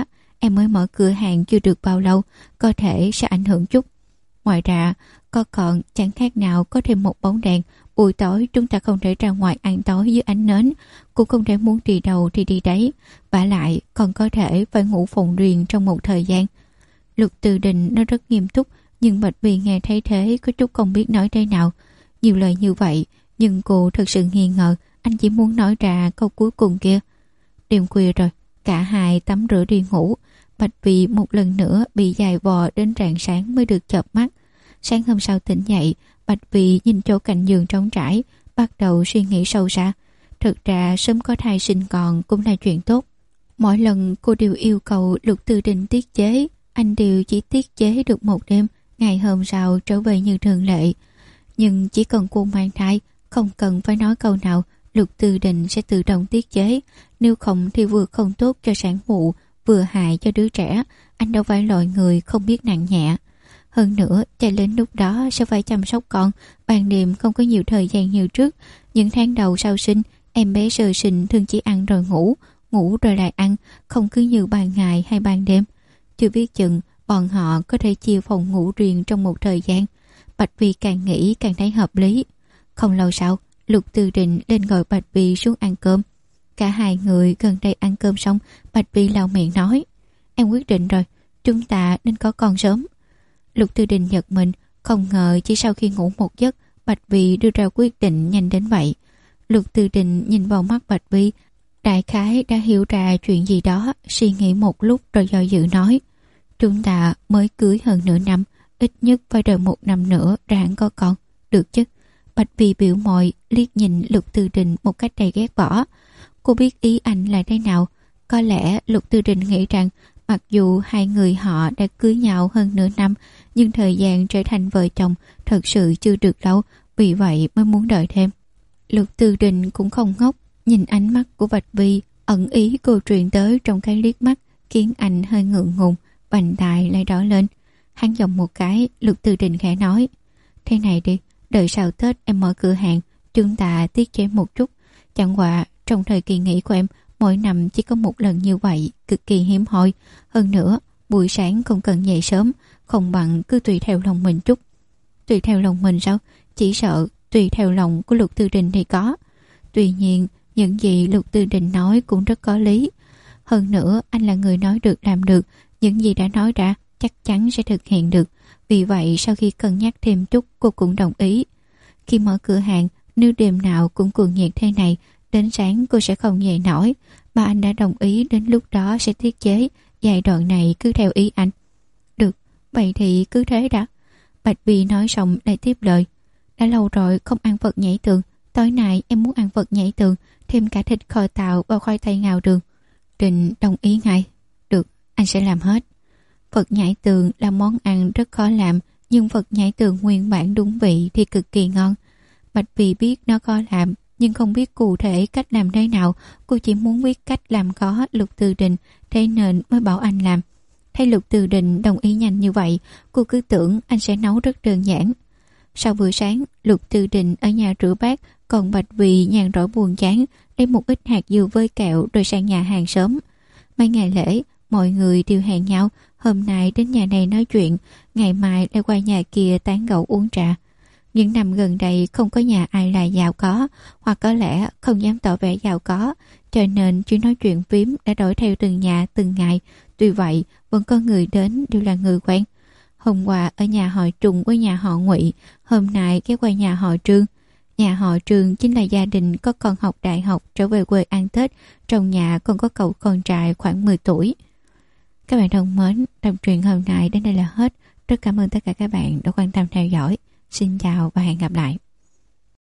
em mới mở cửa hàng chưa được bao lâu, có thể sẽ ảnh hưởng chút. Ngoài ra, có còn chẳng khác nào có thêm một bóng đèn. Buổi tối chúng ta không thể ra ngoài ăn tối dưới ánh nến, cũng không thể muốn đi đâu thì đi đấy. Vả lại còn có thể phải ngủ phòng riêng trong một thời gian. Lục Từ Đình nó rất nghiêm túc, nhưng Bạch Vì nghe thấy thế có chút không biết nói thế nào. Nhiều lời như vậy, nhưng cô thật sự nghi ngờ anh chỉ muốn nói ra câu cuối cùng kia. Đêm khuya rồi, cả hai tắm rửa đi ngủ. Bạch Vì một lần nữa bị dài vò đến rạng sáng mới được chợp mắt. Sáng hôm sau tỉnh dậy, Bạch Vì nhìn chỗ cạnh giường trống trải, bắt đầu suy nghĩ sâu xa. Thực ra sớm có thai sinh con cũng là chuyện tốt. Mỗi lần cô đều yêu cầu Lục Từ Đình tiết chế, anh đều chỉ tiết chế được một đêm, ngày hôm sau trở về như thường lệ. Nhưng chỉ cần cô mang thai, không cần phải nói câu nào, Lục Từ Đình sẽ tự động tiết chế. Nếu không thì vừa không tốt cho sản phụ, vừa hại cho đứa trẻ. Anh đâu phải loại người không biết nặng nhẹ. Hơn nữa, chạy lên lúc đó sẽ phải chăm sóc con, ban đêm không có nhiều thời gian như trước. Những tháng đầu sau sinh, em bé sơ sinh thường chỉ ăn rồi ngủ, ngủ rồi lại ăn, không cứ như ban ngày hay ban đêm. Chưa biết chừng, bọn họ có thể chia phòng ngủ riêng trong một thời gian. Bạch Vi càng nghĩ càng thấy hợp lý. Không lâu sau, Lục Từ Đình lên gọi Bạch Vi xuống ăn cơm. Cả hai người gần đây ăn cơm xong, Bạch Vi lau miệng nói: Em quyết định rồi, chúng ta nên có con sớm. Lục Từ Đình giật mình, không ngờ chỉ sau khi ngủ một giấc, Bạch Vi đưa ra quyết định nhanh đến vậy. Lục Từ Đình nhìn vào mắt Bạch Vi, đại khái đã hiểu ra chuyện gì đó, suy nghĩ một lúc rồi do dự nói: Chúng ta mới cưới hơn nửa năm, ít nhất phải đợi 1 năm nữa ra hẳn có con, được chứ? Bạch Vi biểu môi liếc nhìn Lục Từ Đình một cách đầy ghét bỏ. Cô biết ý anh là thế nào. Có lẽ Lục Từ Đình nghĩ rằng mặc dù hai người họ đã cưới nhau hơn nửa năm, nhưng thời gian trở thành vợ chồng thật sự chưa được lâu, vì vậy mới muốn đợi thêm. Lục Từ Đình cũng không ngốc, nhìn ánh mắt của Bạch Vi, ẩn ý cô truyền tới trong cái liếc mắt, khiến anh hơi ngượng ngùng, vành tai lại đỏ lên. Hắn giọng một cái, Lục Từ Đình khẽ nói: Thế này đi, đợi sau Tết em mở cửa hàng, chúng ta tiết chế một chút. Chẳng qua trong thời kỳ nghỉ của em, mỗi năm chỉ có một lần như vậy, cực kỳ hiếm hoi. Hơn nữa, buổi sáng không cần dậy sớm, không bằng cứ tùy theo lòng mình chút. Tùy theo lòng mình sao? Chỉ sợ tùy theo lòng của Lục Từ Đình thì có. Tuy nhiên, những gì Lục Từ Đình nói cũng rất có lý. Hơn nữa, anh là người nói được làm được, những gì đã nói ra chắc chắn sẽ thực hiện được. Vì vậy, sau khi cân nhắc thêm chút, cô cũng đồng ý. Khi mở cửa hàng, nếu đêm nào cũng cuồng nhiệt thế này, đến sáng cô sẽ không dậy nổi. Mà anh đã đồng ý đến lúc đó sẽ tiết chế, giai đoạn này cứ theo ý anh. Được, vậy thì cứ thế đã. Bạch Vi nói xong lại tiếp lời: Đã lâu rồi không ăn vật nhảy tường, tối nay em muốn ăn vật nhảy tường, thêm cả thịt kho tàu và khoai tây ngào đường. Đình đồng ý ngay. Được, anh sẽ làm hết. Vật nhảy tường là món ăn rất khó làm, nhưng vật nhảy tường nguyên bản đúng vị thì cực kỳ ngon. Bạch Vi biết nó khó làm, nhưng không biết cụ thể cách làm thế nào. Cô chỉ muốn biết cách làm khó Lục Từ Đình, thế nên mới bảo anh làm. Thấy Lục Từ Đình đồng ý nhanh như vậy, cô cứ tưởng anh sẽ nấu rất đơn giản. Sau bữa sáng, Lục Từ Đình ở nhà rửa bát, còn Bạch Vi nhàn rỗi buồn chán, lấy một ít hạt dưa với kẹo rồi sang nhà hàng sớm. Mấy ngày lễ, mọi người đều hẹn nhau, hôm nay đến nhà này nói chuyện, ngày mai lại qua nhà kia tán gẫu uống trà. Những năm gần đây không có nhà ai là giàu có, hoặc có lẽ không dám tỏ vẻ giàu có, cho nên chỉ nói chuyện phím đã đổi theo từng nhà từng ngày. Tuy vậy, vẫn có người đến đều là người quen. Hôm qua ở nhà họ Trùng với nhà họ Ngụy, hôm nay ghé qua nhà họ Trương. Nhà họ Trương chính là gia đình có con học đại học trở về quê ăn Tết, trong nhà còn có cậu con trai khoảng 10 tuổi. Các bạn thân mến, tập truyện hôm nay đến đây là hết. Rất cảm ơn tất cả các bạn đã quan tâm theo dõi. Xin chào và hẹn gặp lại.